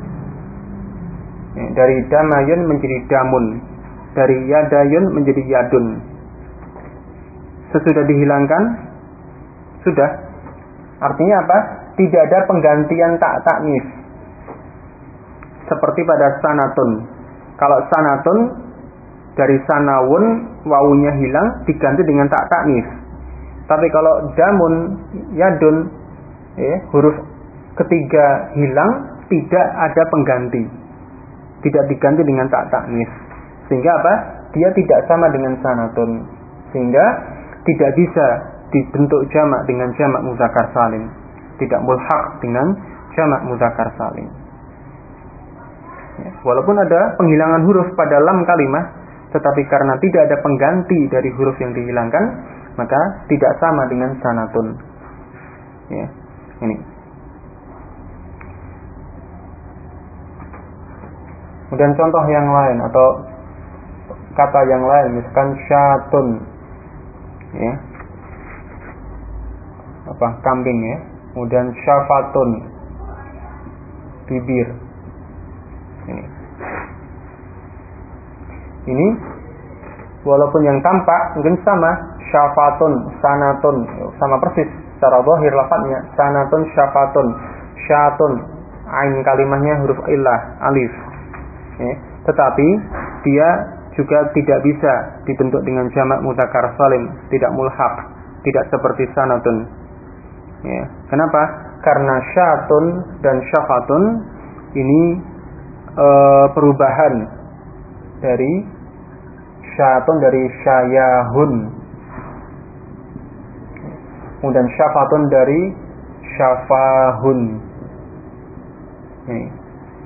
Ya, dari damayun menjadi damun, dari yadayun menjadi yadun. Sesudah dihilangkan, sudah. Artinya apa? Tidak ada penggantian tak taknis. Seperti pada sanatun. Kalau sanatun dari sanawun, wawunya hilang, diganti dengan tak taknis. Tapi kalau damun, yadun, ya, huruf ketiga hilang, tidak ada pengganti, tidak diganti dengan tak taknis. Sehingga apa? Dia tidak sama dengan sanatun, sehingga tidak bisa dibentuk jamak dengan jamak mudzakkar salim, tidak mulhaq dengan jamak mudzakkar salim. Ya, walaupun ada penghilangan huruf pada lam kalimah, tetapi karena tidak ada pengganti dari huruf yang dihilangkan, maka tidak sama dengan sanatun. Ya, ini. Kemudian contoh yang lain atau kata yang lain, misalkan syatun, ya. Kambing ya. Kemudian syafatun, bibir. Ini walaupun yang tampak mungkin sama, syafatun, sanatun, sama persis secara zahir lafadznya, sanatun, syafatun, syatun, ain kalimahnya huruf illah, alif. Ya. Tetapi dia juga tidak bisa dibentuk dengan jamak mudzakkar salim, tidak mulhaq, tidak seperti sanatun. Ya. Kenapa? Karena syatun dan syafatun ini perubahan dari syatun dari syayahun, kemudian syafatun dari syafahun. Ini.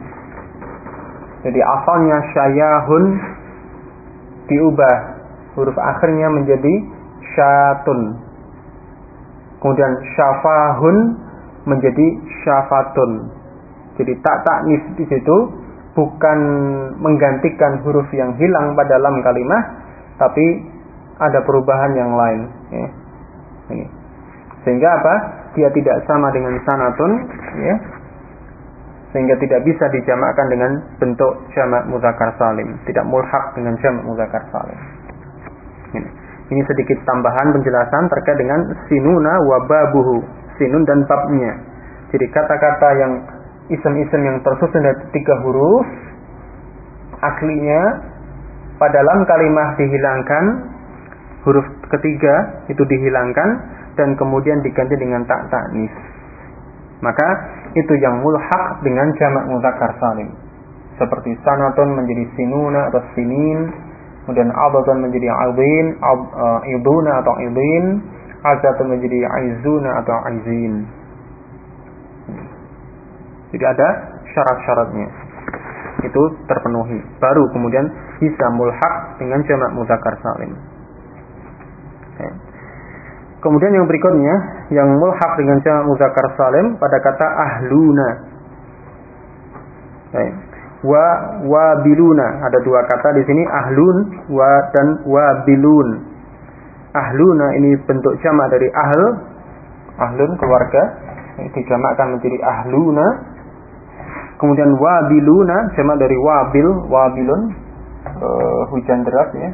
Jadi asalnya syayahun diubah huruf akhirnya menjadi syatun, kemudian syafahun menjadi syafatun. Jadi ta'nis di situ bukan menggantikan huruf yang hilang pada lam kalimah, tapi ada perubahan yang lain. Ya. Ini. Sehingga apa? Dia tidak sama dengan sanatun, ya. Sehingga tidak bisa dijamakkan dengan bentuk jamak mudzakkar salim, tidak mulhaq dengan jamak mudzakkar salim. Ini sedikit tambahan penjelasan terkait dengan sinuna wa babuhu, sinun dan babnya. Jadi kata-kata yang isim-isim yang tersusun dari 3 huruf, aslinya pada lam kalimah dihilangkan, huruf ketiga itu dihilangkan dan kemudian diganti dengan ta'nis. Maka itu yang mulhaq dengan jamak mudzakkar salim. Seperti sanatun menjadi sinuna atau sinin, kemudian adatun menjadi aidin, iduna atau idin, azatun menjadi aizuna atau aizin. Jadi ada syarat-syaratnya. Itu terpenuhi. Baru kemudian bisa mulhaq dengan jamak mudzakkar salim. Okay. Kemudian yang berikutnya, yang mulhaq dengan jamak mudzakkar salim pada kata ahluna. Okay. Wabiluna, ada 2 kata di sini, ahlun dan wabilun. Ahluna ini bentuk jamak dari ahlun keluarga, dijamakkan menjadi ahluna. Kemudian wabiluna jamak dari wabilun, hujan deras ya.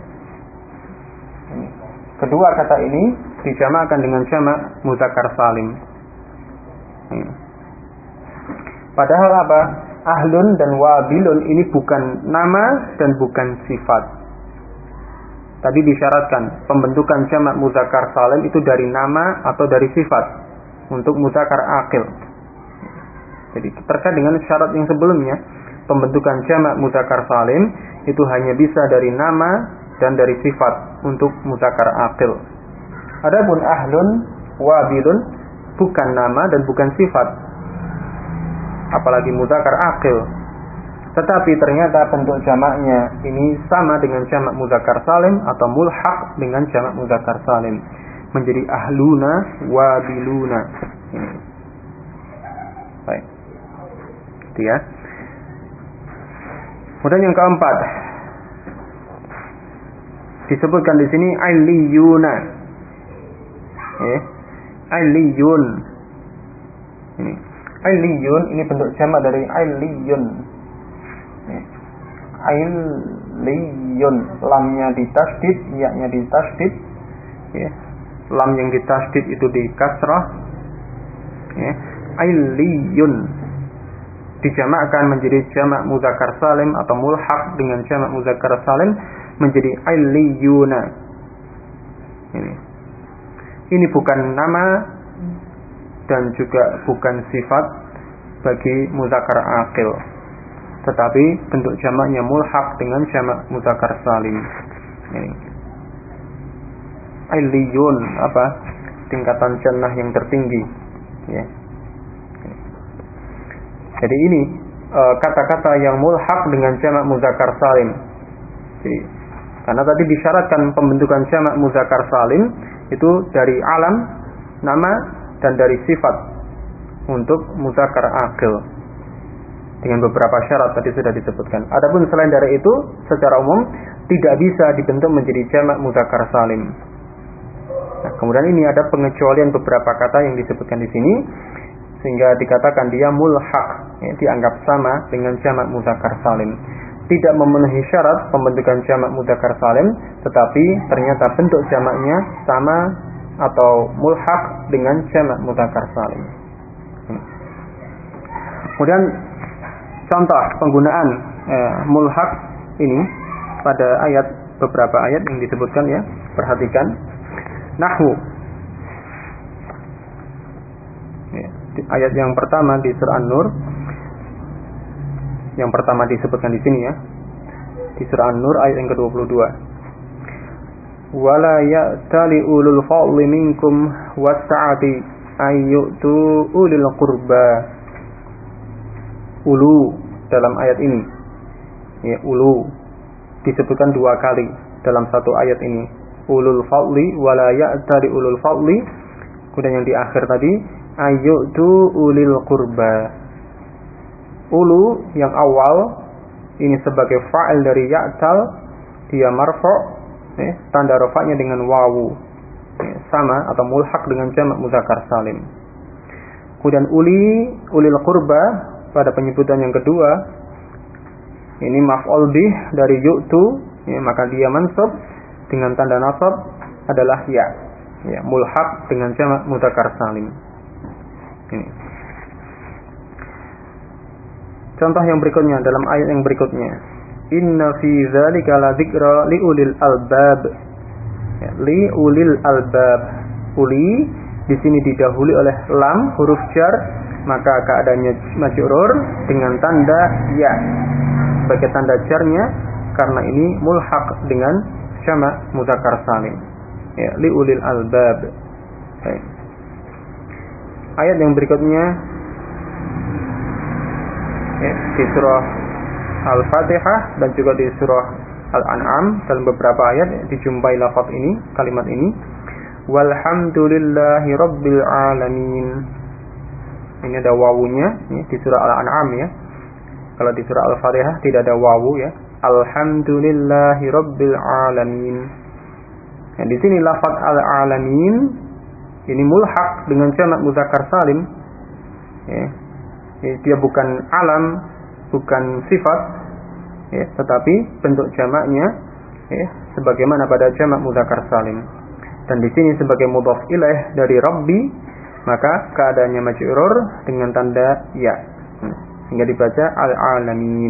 Kedua kata ini dijamakkan dengan jamak mudzakkar salim. Padahal apa? Ahlun dan wabilun ini bukan nama dan bukan sifat. Tadi disyaratkan pembentukan jamak mudzakkar salim itu dari nama atau dari sifat untuk mudzakkar aqil. Jadi terkait dengan syarat yang sebelumnya, pembentukan jamak mudzakkar salim itu hanya bisa dari nama dan dari sifat untuk mudzakkar aqil. Adapun ahlun, wabilun bukan nama dan bukan sifat, apalagi mudzakkar aqil. Tetapi ternyata bentuk jamaknya ini sama dengan jamak mudzakkar salim atau mulhaq dengan jamak mudzakkar salim, menjadi ahluna wabiluna. Ini. Baik. Itu ya. Kemudian yang keempat disebutkan di sini ailiyuna. Ailiyun. Ini. Ailiyun ini bentuk jamak dari ailiyun. Ailiyun, lamnya ditasydid, ya-nya ditasydid. Ya. Lam yang ditasydid itu di kasrah. Ya. Ailiyun dijamakkan menjadi jamak mudzakkar salim atau mulhaq dengan jamak mudzakkar salim menjadi ailiyuna. Ini bukan nama dan juga bukan sifat bagi mudzakkar aqil, tetapi bentuk jamaknya mulhaq dengan jamak mudzakkar salim. Ailiyun apa? Tingkatan jannah yang tertinggi. Ya. Jadi ini kata-kata yang mulhaq dengan jamak mudzakkar salim. Jadi, karena tadi disyaratkan pembentukan jamak mudzakkar salim itu dari alam, nama dan dari sifat untuk mudzakkar aqil. Dengan beberapa syarat tadi sudah disebutkan. Adapun selain dari itu, secara umum tidak bisa dibentuk menjadi jamak mudzakkar salim. Nah, kemudian ini ada pengecualian beberapa kata yang disebutkan di sini sehingga dikatakan dia mulhaq, dianggap sama dengan jamak mudzakkar salim. Tidak memenuhi syarat pembentukan jamak mudzakkar salim, tetapi ternyata bentuk jamaknya sama atau mulhaq dengan jamak mudzakkar salim. Kemudian contoh penggunaan mulhaq ini pada beberapa ayat yang disebutkan ya. Perhatikan nahwu. Ayat yang pertama di surah An-Nur, yang pertama disebutkan di sini ya, di surah An-Nur ayat yang ke-22. Wala ya'tali ulul fadli minkum was'ati ayyutu ulil qurba. Ulu dalam ayat ini ya, ulu disebutkan 2 kali dalam satu ayat ini. Ulul fadli wala ya'tali ulul fadli. Kemudian yang di akhir tadi ayyutu ulil qurba. Ulu yang awal ini sebagai fa'il dari ya'tal, dia marfu', tanda rafa'nya dengan wawu, sama atau mulhaq dengan jamak mudzakkar salim. Kemudian ulil qurba pada penyebutan yang kedua ini maf'ul bih dari yu'tu, maka dia mansub dengan tanda nasab adalah ya, mulhaq dengan jamak mudzakkar salim. Ini. Contoh yang berikutnya dalam ayat yang berikutnya. Inna fi dzalika la dzikra liulil albab. Liulil albab. Uli di sini didahului oleh lam huruf jar, maka keadaannya majrur dengan tanda ya sebagai tanda jarnya karena ini mulhaq dengan jamak mudzakkar salim. Liulil albab. Ayat yang berikutnya di surah Al-Fatihah dan juga di surah Al-An'am dalam beberapa ayat dijumpai lafaz ini, kalimat ini walhamdulillahi rabbil alamin. Ini ada wawunya di surah Al-An'am ya. Kalau di surah Al-Fatihah tidak ada wawu ya. Alhamdulillahi rabbil alamin. Nah, di sini lafaz al-alamin ini mulhaq dengan jamak mudzakkar salim. Dia bukan alam, bukan sifat, tetapi bentuk jamaknya sebagaimana pada jamak mudzakkar salim. Dan di sini sebagai mudhaf ilaih dari Rabbi, maka keadaannya majrur dengan tanda ya, sehingga dibaca al-alamin.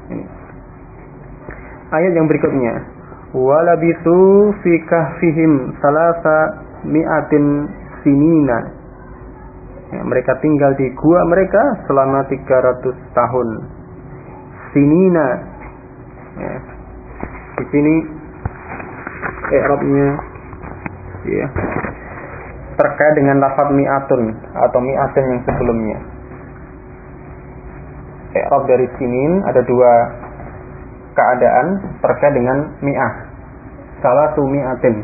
Ayat yang berikutnya, walabithu fi kahfihim salasa mi'atin sinina. Mereka tinggal di gua mereka selama 300 tahun. Sinina. Di sini i'rabnya terkait dengan lafaz mi'atun atau mi'atin yang sebelumnya. I'rab dari sinin ada 2 keadaan terkait dengan mi'ah. Salatu mi'atin.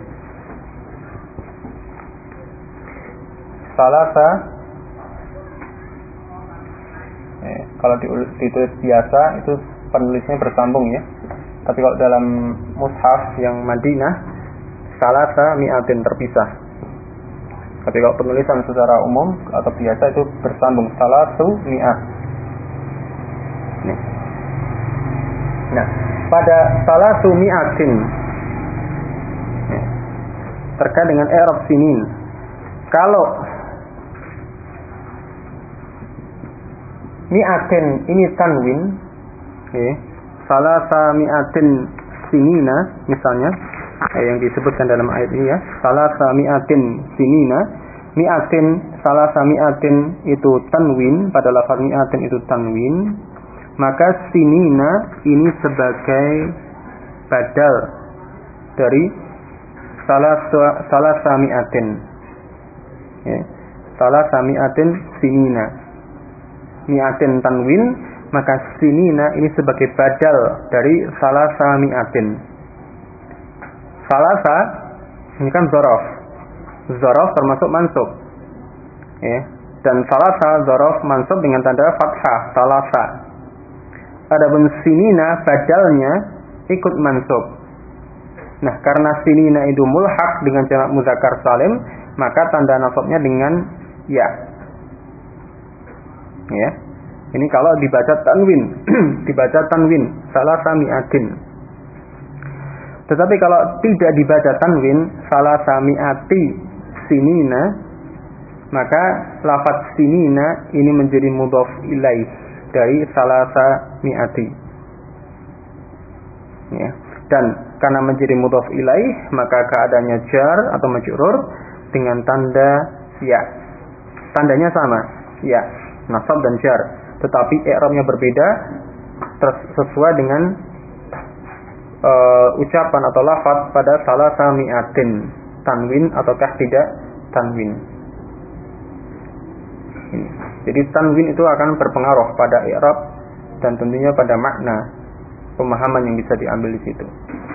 Salasa kalau ditulis biasa itu penulisnya bersambung ya. Tapi kalau dalam mushaf yang Madinah salasa mi'atin terpisah. Tapi kalau penulisan secara umum atau biasa itu bersambung salatu mi'ah. Nah, pada salatu mi'atin terkait dengan i'rab sinin. Kalau mi'atin ini tanwin, salasa mi'atin sinina misalnya, yang disebutkan dalam ayat ini ya, salasa mi'atin sinina, mi'atin salasa mi'atin itu tanwin, pada lafaz mi'atin itu tanwin, maka sinina ini sebagai badal dari salasa mi'atin, salasa mi'atin sinina. Mi'atin tanwin, maka sinina ini sebagai badal dari salasa mi'atin. Salasa ini kan dzaraf. Dzaraf termasuk mansub. Dan salasa dzaraf mansub dengan tanda fathah, salasa. Adapun sinina badalnya ikut mansub. Nah, karena sinina itu mulhaq dengan jamak muzakkar salim, maka tanda nasabnya dengan ya. Ya. Ini kalau dibaca tanwin, dibaca tanwin, salasami'atin. Tetapi kalau tidak dibaca tanwin, salasami'ati sinina, maka lafaz sinina ini menjadi mudhaf ilaih dari salasami'ati. Ya. Dan karena menjadi mudhaf ilaih, maka keadaannya jar atau majrur dengan tanda ya. Tandanya sama, ya, nasab dan jar, tetapi i'rabnya berbeda sesuai dengan ucapan atau lafaz pada salasami'atin, tanwin ataukah tidak tanwin. Ini. Jadi tanwin itu akan berpengaruh pada i'rab dan tentunya pada makna pemahaman yang bisa diambil di situ.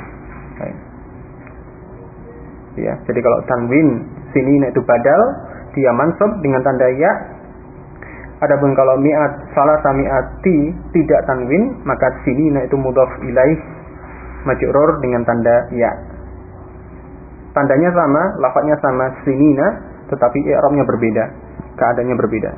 Ya, jadi kalau tanwin sinina itu badal, dia mansub dengan tanda ya. Adapun kalau mi'at salasami'ati tidak tanwin, maka sinina itu mudhaf ilaih majrur dengan tanda ya. Tandanya sama, lafadznya sama sinina, tetapi i'rabnya berbeda, keadaannya berbeda.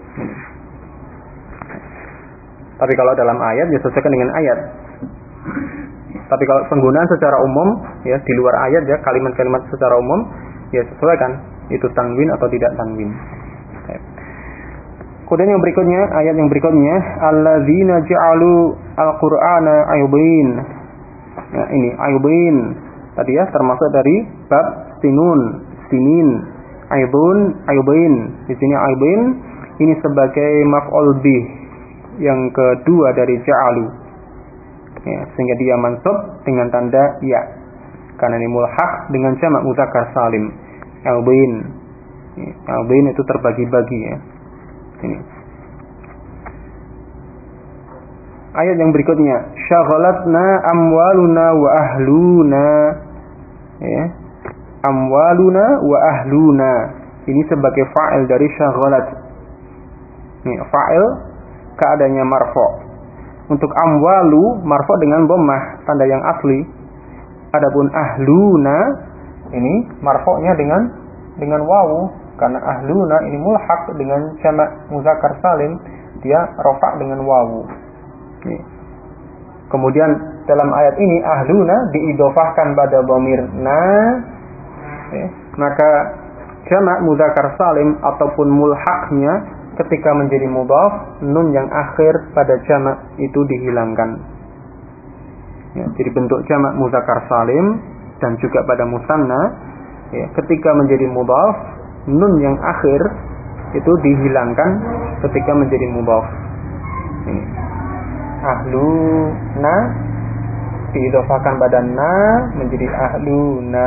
Tapi kalau dalam ayat disesuaikan dengan ayat. Tapi kalau penggunaan secara umum, ya di luar ayat ya, kalimat-kalimat secara umum, ya sesuaikan itu tanwin atau tidak tanwin. Kemudian yang berikutnya, ayat yang berikutnya, alladzina ja'alu al-Qur'ana aybin. Nah, ini aybin tadi ya, termasuk dari bab sinin, aybun, aybin. Di sini aybin ini sebagai maf'ul bih yang kedua dari ja'alu. Ya, sehingga dia mansub dengan tanda ya. Karena ini mulhaq dengan jamak muzakkar salim. Aybin. Aybin itu terbagi-bagi ya. Ini. Ayat yang berikutnya, syaghalatna amwaluna wa ahluna. Ya. Amwaluna wa ahluna. Ini sebagai fa'il dari syaghalat. Ini fa'il keadaannya marfu'. Untuk amwalu marfu' dengan dhammah, tanda yang asli. Adapun ahluna ini marfu'nya dengan wawu, karena ahluna ini mulhaq dengan jamak muzakkar salim, dia rafa' dengan wawu. Kemudian dalam ayat ini ahluna diidhofahkan pada dhamir na, maka jamak muzakkar salim ataupun mulhaqnya ketika menjadi mudhaf, nun yang akhir pada jamak itu dihilangkan. Ya, jadi bentuk jamak muzakkar salim dan juga pada musanna, ya, ketika menjadi mudhaf, nun yang akhir itu dihilangkan ketika menjadi mudhaf. Ini. Ahluna diidhofahkan pada na menjadi ahluna.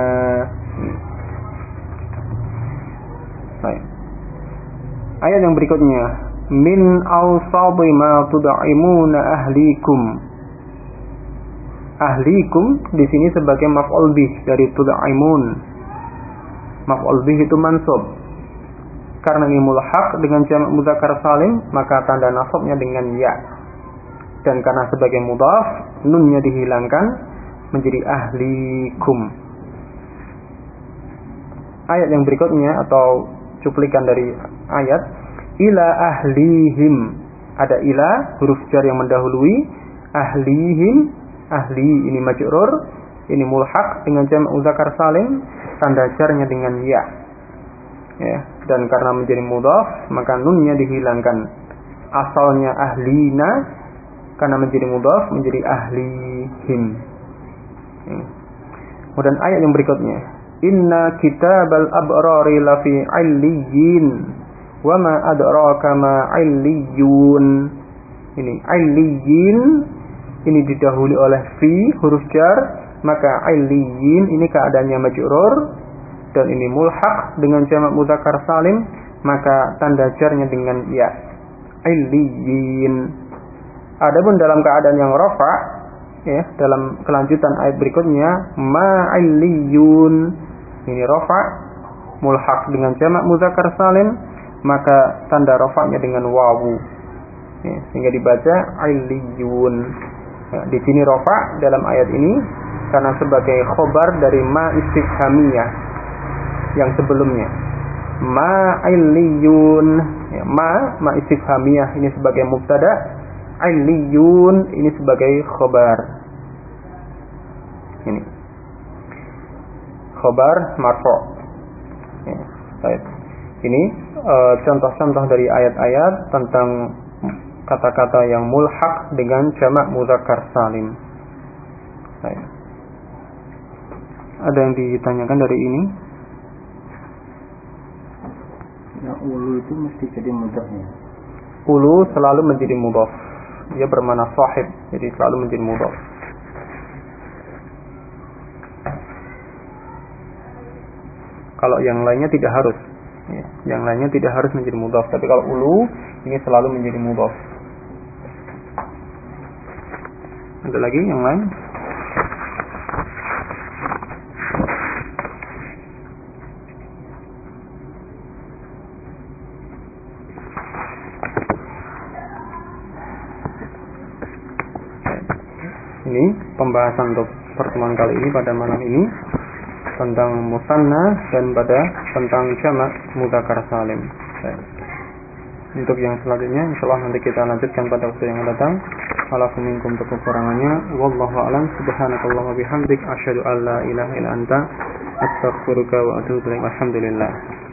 Baik. Ayat yang berikutnya, min awsabi ma tud'imuna ahlikum. Ahlikum di sini sebagai maf'ul bih dari tud'imun. Maf'ul bih itu mansub. Karena ini mulhaq dengan jamak muzakkar salim, maka tanda nasabnya dengan ya. Dan karena sebagai mudhaf, nunnya dihilangkan menjadi ahlikum. Ayat yang berikutnya atau cuplikan dari ayat, ila ahlihim. Ada ila, huruf jar yang mendahului ahlihim. Ahli ini majrur, ini mulhaq dengan jamak muzakkar salim, tanda jarnya dengan ya. Ya, dan karena menjadi mudhaf, maka nunnya dihilangkan. Asalnya ahlina, karena menjadi mudhaf menjadi ahlihim. Kemudian ayat yang berikutnya, inna kitabal abrari lafi 'illiyyin wa ma adraka ma 'illiyun. Ini 'illiyyin ini didahului oleh fi huruf jar, maka 'illiyyin ini keadaannya majrur dan ini mulhaq dengan jamak muzakkar salim, maka tanda jarnya dengan ya. 'Illiyyin. Adapun dalam keadaan yang rafa, ya, dalam kelanjutan ayat berikutnya, ma 'illiyun. Ini rafa mulhaq dengan jamak muzakkar salim, maka tanda rafa'nya dengan wawu. Ya, sehingga dibaca 'illiyun. Ya, di sini rafa dalam ayat ini karena sebagai khobar dari ma istifhamiyah yang sebelumnya. Ma illiyun, ya, ma istifhamiyah ini sebagai mubtada, illiyun ini sebagai khobar. Ini khobar marfu'. Ya, baik. Ini contoh-contoh dari ayat-ayat tentang kata-kata yang mulhaq dengan jamak mudzakkar salim. Baik. Ada yang ditanyakan dari ini? Ya, ulu itu mesti jadi mudhafnya. Ulu selalu menjadi mudhaf. Dia bermakna sahib, jadi selalu menjadi mudhaf. Kalau yang lainnya tidak harus. Ya, yang lainnya tidak harus menjadi mudhaf, tapi kalau ulu ini selalu menjadi mudhaf. Ada lagi yang lain? Ini pembahasan untuk pertemuan kali ini pada malam ini tentang musanna dan tentang jamak mudzakkar salim. Untuk yang selanjutnya insyaallah nanti kita lanjutkan pada waktu yang datang. Walakum minkum kekurangannya. Wallahu a'lam. Subhanakallahumma bihamdik asyhadu an la ilaha illa anta astaghfiruka wa atubu ilaik. Alhamdulillah.